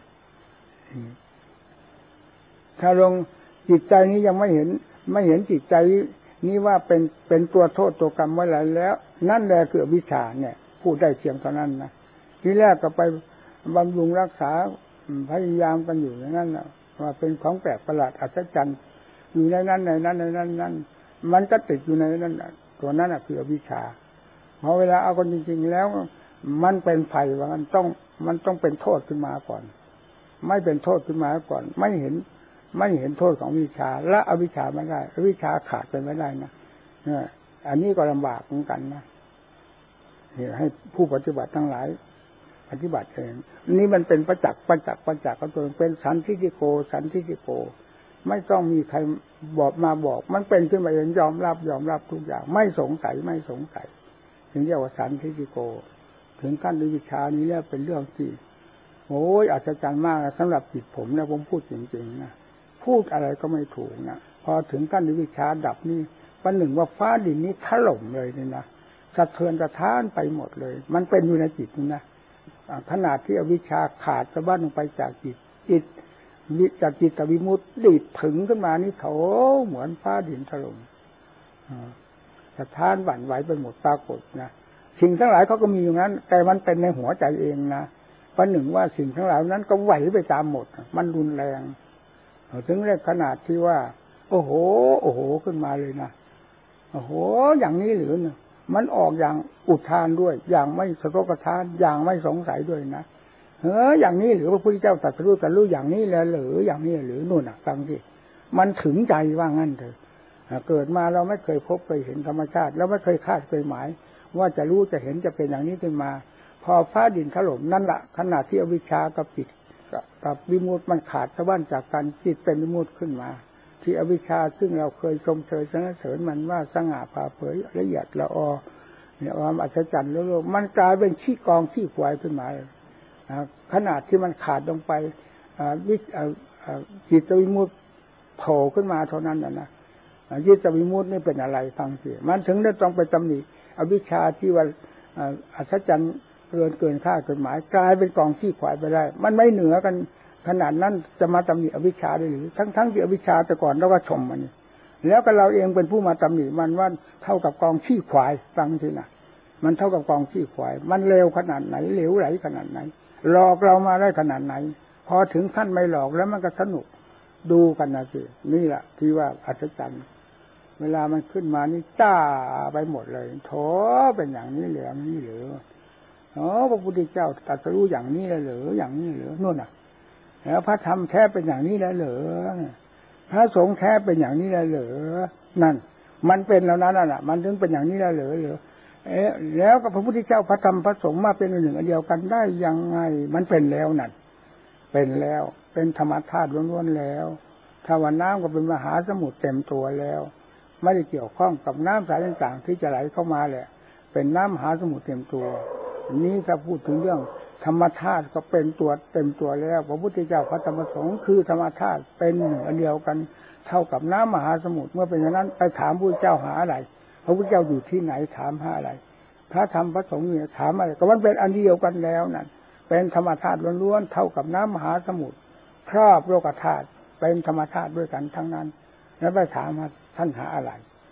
ถ้าลงจิตใจนี้ยังไม่เห็นไม่เห็นจิตใจนี้ว่าเป็นเป็นตัวโทษตัวกรรมไว้แล้วนั่นแหละคืออวิชชาเนี่ยพูดได้เพียงเท่านั้นนะทีแรกก็ไปบำรุงรักษาพยายามกันอยู่อย่างนั้นนะว่าเป็นของแปลกประหลาดอัศจรรย์อยู่ในนั้นในนั้นในนั้นนั้นมันก็ติดอยู่ในนั้นตัวนั้นน่ะคืออวิชชาพอเวลาเอาคนจริงๆแล้วมันเป็นไฟว่ามันต้องมันต้องเป็นโทษขึ้นมาก่อนไม่เป็นโทษขึ้นมาก่อนไม่เห็นไม่เห็นโทษของวิชาและอวิชชาไม่ได้อวิชชาขาดไปไม่ได้นะเนี่ยอันนี้ก็ลำบากเหมือนกันนะเนี่ยให้ผู้ปฏิบัติทั้งหลายปฏิบัติเองนี่มันเป็นประจักษ์ประจักษ์ประจักษ์ก็ตัวเป็นสันทิฏฐิโกสันทิฏฐิโกไม่ต้องมีใครบอกมาบอกมันเป็นขึ้นมาเองยอมรับยอมรับทุกอย่างไม่สงสัยไม่สงสัยถึงเรียกว่าสันทิฏฐิโกถึงขั้นวิชานี้แล้วเป็นเรื่องที่โอ้ยอัศจรรย์มากสำหรับจิตผมนะผมพูดจริงๆนะพูดอะไรก็ไม่ถูกนะพอถึงขั้นวิชาดับนี่วันหนึ่งว่าฟ้าดินนี้ถล่มเลยนี่นะสะเทือนสะท้านไปหมดเลยมันเป็นอยู่ในจิตนี่นะขนาดที่อวิชชาขาดสะบั้นลงไปจากจิตจิตวิจากจิตวิมุตติดีดถึงขึ้นมานี่โถเหมือนฟ้าดินถล่มสะท้านหวั่นไหวไปหมดปรากฏนะสิ่งทั้งหลายเขาก็มีอย่างนั้นแต่มันเป็นในหัวใจเองนะวันหนึ่งว่าสิ่งทั้งหลายนั้นก็ไหวไปตามหมดมันรุนแรงถึงได้ขนาดที่ว่าโอ้โหโอ้โหขึ้นมาเลยนะโอ้โหอย่างนี้หรือเนี่ยมันออกอย่างอุทานด้วยอย่างไม่สะทกสะท้านอย่างไม่สงสัยด้วยนะเฮ้ออย่างนี้หรือพระพุทธเจ้าตรัสรู้ตรัสรู้อย่างนี้แล้วหรืออย่างนี้หรือนู่นน่ะฟังสิมันถึงใจว่างั้นเถอะเกิดมาเราไม่เคยพบเคยเห็นธรรมชาติแล้วไม่เคยคาดเคยหมายว่าจะรู้จะเห็นจะเป็นอย่างนี้ขึ้นมาพอฟ้าดินถล่มนั่นแหละขณะที่อวิชชากับจิตกับวิมุตติมันขาดสะบั้นจากกันจิตเป็นวิมุตติขึ้นมาที่อวิชชาซึ่งเราเคยชมเชยสรรเสริญมันว่าสง่าผ่าเผยละเอียดละออเนี่ยความอัศจรรย์แล้วมันกลายเป็นขี้กองขี้ควายขึ้นมาขนาดที่มันขาดลงไปวิจิตวิมุตติโผล่ขึ้นมาเท่านั้นนะนะจิตวิมุตตินี่เป็นอะไรฟังสิมันถึงได้ต้องไปตำหนิอวิชชาที่ว่าอัศจรรย์เกินเกินค่าเกินหมายกลายเป็นกองขี้ควายไปได้มันไม่เหนือกันขนาดนั้นจะมาตำหนิอวิชชาได้หรือทั้งๆที่อวิชชาแต่ก่อนเราก็ชมมันแล้วก็เราเองเป็นผู้มาตำหนิมันว่าเท่ากับกองขี้ควายฟังสินะมันเท่ากับกองขี้ควายมันเลวขนาดไหนเหลวไหลขนาดไหนหลอกเรามาได้ขนาดไหนพอถึงขั้นไม่หลอกแล้วมันก็สนุกดูกันนะสินี่แหละที่ว่าอัศจรรย์เวลามันขึ้นมานี่จ้าไปหมดเลยโถเป็นอย่างนี้เหลือนี่เหลืออ๋อพระพุทธเจ้าตรัสรู้อย่างนี้เลยเหรออย่างนี้เหรอนู่นน่ะแล้วพระธรรมแท้เป็นอย่างนี้แล้วเหรอพระสงฆ์แท้เป็นอย่างนี้แล้วเหรอนั่นมันเป็นแล้วนั้นน่ะมันถึงเป็นอย่างนี้แล้วเหรอเหรอเอ๊ะแล้วก็พระพุทธเจ้าพระธรรมพระสงฆ์มาเป็นหนึ่งอันเดียวกันได้ยังไงมันเป็นแล้วนั่นเป็นแล้วเป็นธรรมธาตุล้วนๆแล้วถ้าว่าน้ำก็เป็นมหาสมุทรเต็มตัวแล้วไม่ได้เกี่ยวข้องกับน้ำสายต่างๆที่จะไหลเข้ามาแหละเป็นน้ำมหาสมุทรเต็มตัวนี้ถ้าพูดถึงเรื่องธรรมธาตุก็เป็นตัวเต็มตัวแล้วพระพุทธเจ้าพระธรรมพระสงฆ์คือธรรมธาตุเป็นหนึ่งอันเดียวกันเท่ากับน้ำมหาสมุทรเมื่อเป็นอย่างนั้นไปถามพระพุทธเจ้าหาอะไรพระพุทธเจ้าอยู่ที่ไหนถามหาอะไรพระธรรมพระสงฆ์เนี่ยถามอะไรก็มันเป็นอันเดียวกันแล้วนั่นเป็นธรรมธาตุล้วนๆเท่ากับน้ำมหาสมุทรครอบโลกธาตุเป็นธรรมธาตุด้วยกันทั้งนั้นแล้วไปถามว่าท่านหาอะไร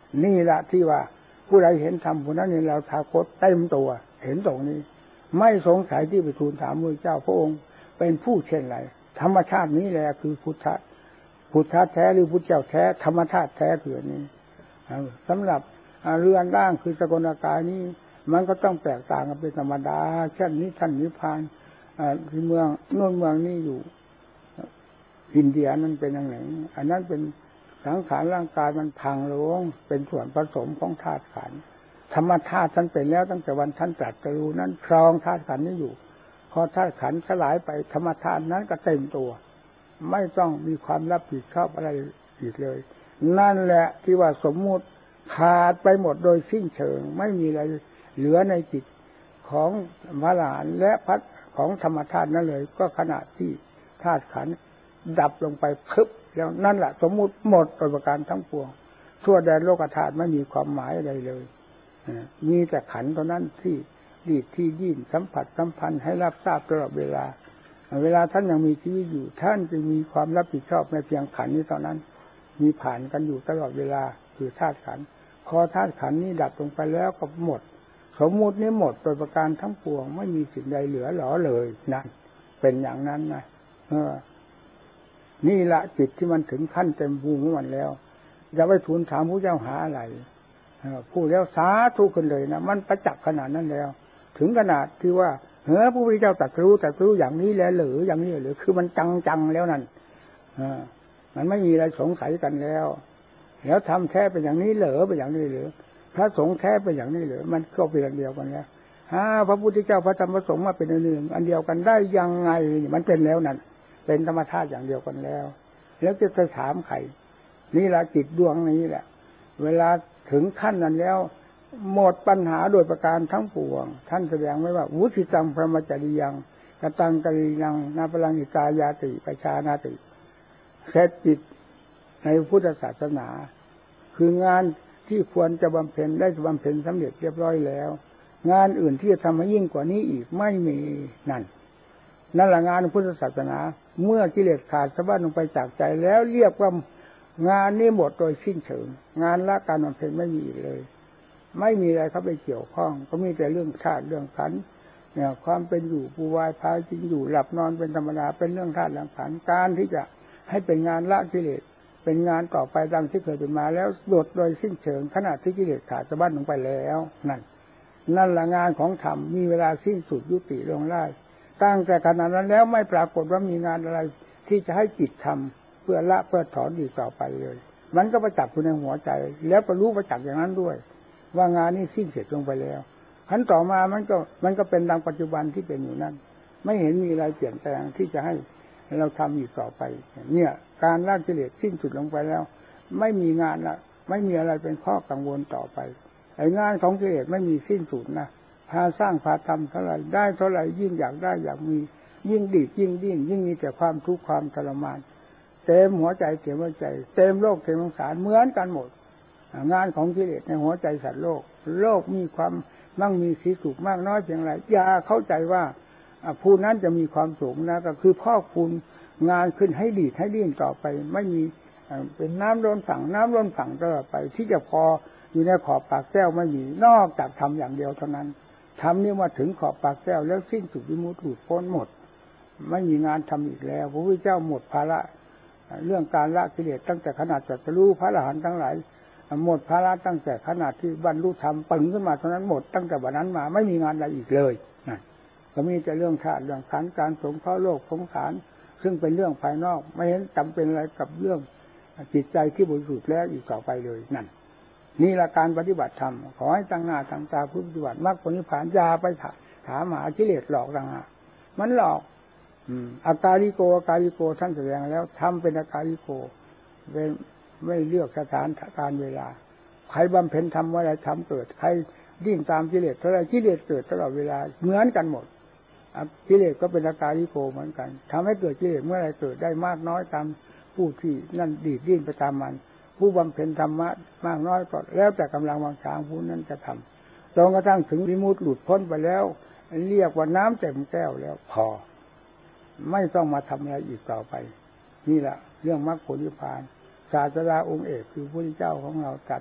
นี่แหละที่ว่าผู้ใดเห็นธรรมผู้นั้นนี่เราทาคตเต็มตัวเห็นตรงนี้ไม่สงสัยที่ไปทูลถามพระเจ้าพระองค์เป็นผู้เช่นไรธรรมชาตินี้แหละคือพุทธะพุทธะแท้หรือพุทธเจ้าแท้ธรรมชาติแท้คืออันนี้สำหรับเรือนร่างคือสกลกายนี้มันก็ต้องแตกต่างกันเป็นธรรมดาเช่นนี้ท่านนิพพานที่เมืองโน่นเมืองนี้อยู่อินเดียนั้นเป็นอย่างไรอันนั้นเป็นสังขารร่างกายมันพังลงเป็นส่วนผสมของธาตุขันธ์ธรรมธาตุท่านเป็นแล้วตั้งแต่วันท่านตรัสรู้นั้นครองธาตุขันธ์นี้อยู่พอธาตุขันธ์สลายไปธรรมธาตุนั้นก็เต็มตัวไม่ต้องมีความรับผิดชอบอะไรอีกเลยนั่นแหละที่ว่าสมมุติขาดไปหมดโดยสิ้นเชิงไม่มีอะไรเหลือในจิตของพระอรหันต์และพัฒของธรรมธาตุนั่นเลยก็ขณะที่ธาตุขันธ์ดับลงไปพึบแล้วนั่นแหละสมมุติหมดโดยประการทั้งปวงทั่วแดนโลกธาตุไม่มีความหมายอะไรเลยมีแต่ขันธ์เท่านั้นที่ดีดที่ยิ่งสัมผัสสัมพันธ์ให้รับทราบตลอดเวลาเวลาท่านยังมีชีวิตอยู่ท่านจะมีความรับผิดชอบในเพียงขันธ์นี้เท่านั้นมีผ่านกันอยู่ตลอดเวลาคือธาตุขันธ์พอธาตุขันธ์นี้ดับลงไปแล้วก็หมดสมมุตินี้หมดโดยประการทั้งปวงไม่มีสิ่งใดเหลือหลอเลยนั่นเป็นอย่างนั้นนะเออนี่ละจิตที่มันถึงขั้นเต็มภูมิของมันแล้วอย่าไปทูลถามพระเจ้าหาอะไรพูดแล้วสาธุขึ้นเลยนะมันประจักษ์ขนาดนั้นแล้วถึงขนาดที่ว่าเฮ้อพระพุทธเจ้าตรัสรู้ตรัสรู้อย่างนี้แล้วหรืออย่างนี้หรือคือมันจังๆแล้วนั่นมันไม่มีอะไรสงสัยกันแล้วแล้วทำแท้เป็นอย่างนี้เหรอเป็นอย่างนี้หรือพระสงฆ์แท้เป็นอย่างนี้หรือมันก็เป็นอันเดียวกันแล้วฮะพระพุทธเจ้าพระธรรมพระสงฆ์มาเป็นอันหนึ่งอันเดียวกันได้ยังไงมันเป็นแล้วนั่นเป็นธรรมชาติอย่างเดียวกันแล้วแล้วจะจะถามใครนี่ละจิตดวงนี้แหละเวลาถึงขั้นนั้นแล้วหมดปัญหาโดยประการทั้งปวงท่านแสดงไว้ว่าวุฒิตังพรหมจริยังกตังกริยังนาพลังอิตายาติปชานาติเสร็จจิตในพุทธศาสนาคืองานที่ควรจะบำเพ็ญได้บำเพ็ญสำเร็จเรียบร้อยแล้วงานอื่นที่จะทำให้ยิ่งกว่านี้อีกไม่มีนั่นนั่นแหละงานพุทธศาสนาเมื่อกิเลสขาดสะบั้นลงไปจากใจแล้วเรียกว่างานนี้หมดโดยสิ้นเชิงงานละการบำเพ็ญไม่มีอีกเลยไม่มีอะไรเข้าไปเกี่ยวข้องก็มีแต่เรื่องธาตุเรื่องขันธ์เนี่ยความเป็นอยู่ปูวายพายจริงอยู่หลับนอนเป็นธรรมดาเป็นเรื่องธาตุเรื่องขันธ์การที่จะให้เป็นงานละกิเลสเป็นงานต่อไปดังที่เคยเป็นมาแล้วหมดโดยสิ้นเชิงขณะที่กิเลสขาดสะบั้นลงไปแล้วนั่นนั่นละงานของธรรมมีเวลาสิ้นสุดยุติลงได้ตั้งแต่ขณะนั้นแล้วไม่ปรากฏว่ามีงานอะไรที่จะให้จิตทำเพื่อละเพื่อถอนอีกต่อไปเลยมันก็ประจักษ์อยู่ในหัวใจแล้วก็รู้ประจักษ์อย่างนั้นด้วยว่างานนี้สิ้นเสร็จลงไปแล้วขั้นต่อมามันก็มันก็เป็นดังปัจจุบันที่เป็นอยู่นั่นไม่เห็นมีอะไรเปลี่ยนแปลงที่จะให้เราทำอีกต่อไปเนี่ยการละกิเลสสิ้นสุดลงไปแล้วไม่มีงานละไม่มีอะไรเป็นข้อกังวลต่อไปไอ้งานของกิเลสไม่มีสิ้นสุดนะพาสร้างพาทำเท่าไหร่ได้เท่าไหร่ยิ่งอยากได้อยากมียิ่งดีดยิ่งดิ้นยิ่งมีแต่ความทุกข์ความทรมานเต็มหัวใจเต็มหัวใจเต็มโลกเต็มสงสารเหมือนกันหมดงานของกิเลสในหัวใจสัตว์โลกโลกมีความมั่งมีสีสุขมากน้อยเพียงไรอย่าเข้าใจว่าผู้นั้นจะมีความสุขนะก็คือพ่อคุณงานขึ้นให้ดีดให้ดิ้นต่อไปไม่มีเป็นน้ำล้นฝั่งน้ำล้นฝั่งตลอดไปที่จะพออยู่ในขอบปากแก้วไม่มีนอกจากทำอย่างเดียวเท่านั้นทำนี่มาถึงขอบปากแก้วแล้วสิ้นสุดวิมุตติหลุดพ้นหมดไม่มีงานทำอีกแล้วพระพุทธเจ้าหมดภาระเรื่องการละกิเลสตั้งแต่ขนาดตรัสรู้พระอรหันต์ทั้งหลายหมดภาระตั้งแต่ขนาดที่บรรลุธรรมปึงขึ้นมาเท่านั้นหมดตั้งแต่วันนั้นมาไม่มีงานอะไรอีกเลยนะก็มีแต่เรื่องธาตุเรื่องขันธ์การสงเคราะห์โลกสงสารซึ่งเป็นเรื่องภายนอกไม่เห็นจำเป็นอะไรกับเรื่องจิตใจที่บริสุทธิ์แล้วอีกต่อไปเลยนั่นนี่ละการปฏิบัติธรรมขอให้ตั้งหน้าตั้งตาปฏิบัติมรรคผลนิพพานอย่าไปถามหากิเลสหลอกต่างหากมันหลอกอาการิโกอาการิโกท่านแสดงแล้วทำเป็นอาการิโกเป็นไม่เลือกสถานการเวลาใครบำเพ็ญทำอะไรทำเกิดใครดิ้นตามกิเลสเท่าไรกิเลสเกิดตลอดเวลาเหมือนกันหมดกิเลสก็เป็นอาการิโกเหมือนกันทำให้เกิดกิเลสเมื่อไรเกิดได้มากน้อยตามผู้ที่นั่นดีดดิ้นไปตามมันผู้บำเพ็ญธรรมะมากน้อยก็แล้วแต่กำลังวังชางผู้นั้นจะทำจนกระทั่งถึงวิมุตติหลุดพ้นไปแล้วเรียกว่าน้ำเต็มแก้วแล้วพอไม่ต้องมาทำอะไรอีกต่อไปนี่แหละเรื่องมรรคผลนิพพานศาสดาองค์เอกคือพระพุทธเจ้าของเราตรัส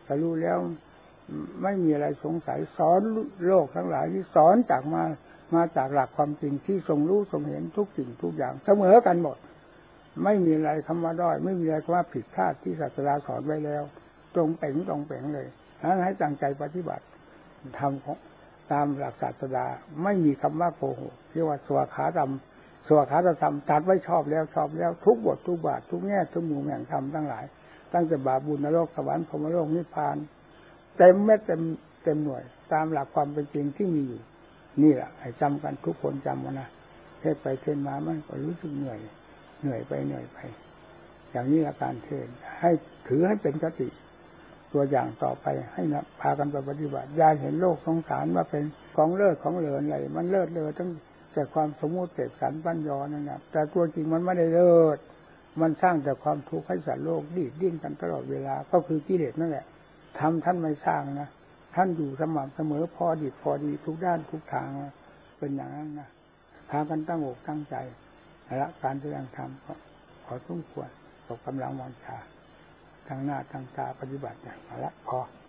แต่รู้แล้วไม่มีอะไรสงสัยสอนโลกทั้งหลายที่สอนจากมามาจากหลักความจริงที่ทรงรู้ทรงเห็นทุกสิ่งทุกอย่างเสมอกันหมดไม่มีอะไรคำว่าด้อยไม่มีอะไรคำว่าผิดพลาดที่ศาสดาสอนไว้แล้วตรงเป่งตรงเป่งเลยให้ตั้งใจปฏิบัติทำของตามหลักศาสดาไม่มีคำว่าโกหกเรียกว่าสวขาธรรมสวขาธรรมตัดไว้ชอบแล้วชอบแล้วทุกบททุกบาททุกแง่ทุกมุมแห่งธรรมทั้งหลายตั้งแต่บาปบุญนรกสวรรค์พรหมโลกนิพพานเต็มเม็ดเต็มเต็มหน่วยตามหลักความเป็นจริงที่มีอยู่นี่แหละให้จำกันทุกคนจำนะเทศไปเทศมามันก็รู้สึกเหนื่อยเหนื่อยไปเหนื่อยไปอย่างนี้อาการเทศให้ถือให้เป็นคติตัวอย่างต่อไปให้นะพากันไปปฏิบัติอย่าเห็นโลกสงสารว่าเป็นของเลิศของเหลืออะไรมันเลิศเลอตั้งแต่ความสมมุติเสกสรรปั้นยอนั่นนะแต่ตัวจริงมันไม่ได้เลิศมันสร้างแต่ความทุกข์ให้สัตว์โลกดิ้นดิ้นกันตลอดเวลาก็คือกิเลสนั่นแหละทำท่านไม่สร้างนะท่านอยู่สม่ำเสมอพอดีพอดีทุกด้านทุกทางเป็นอย่างนั้นนะพากันตั้งอกตั้งใจละการแสดงธรรมก็ขอสมควรตกกำลังวังชาทางหน้าทางตาปฏิบัติอย่างละพอ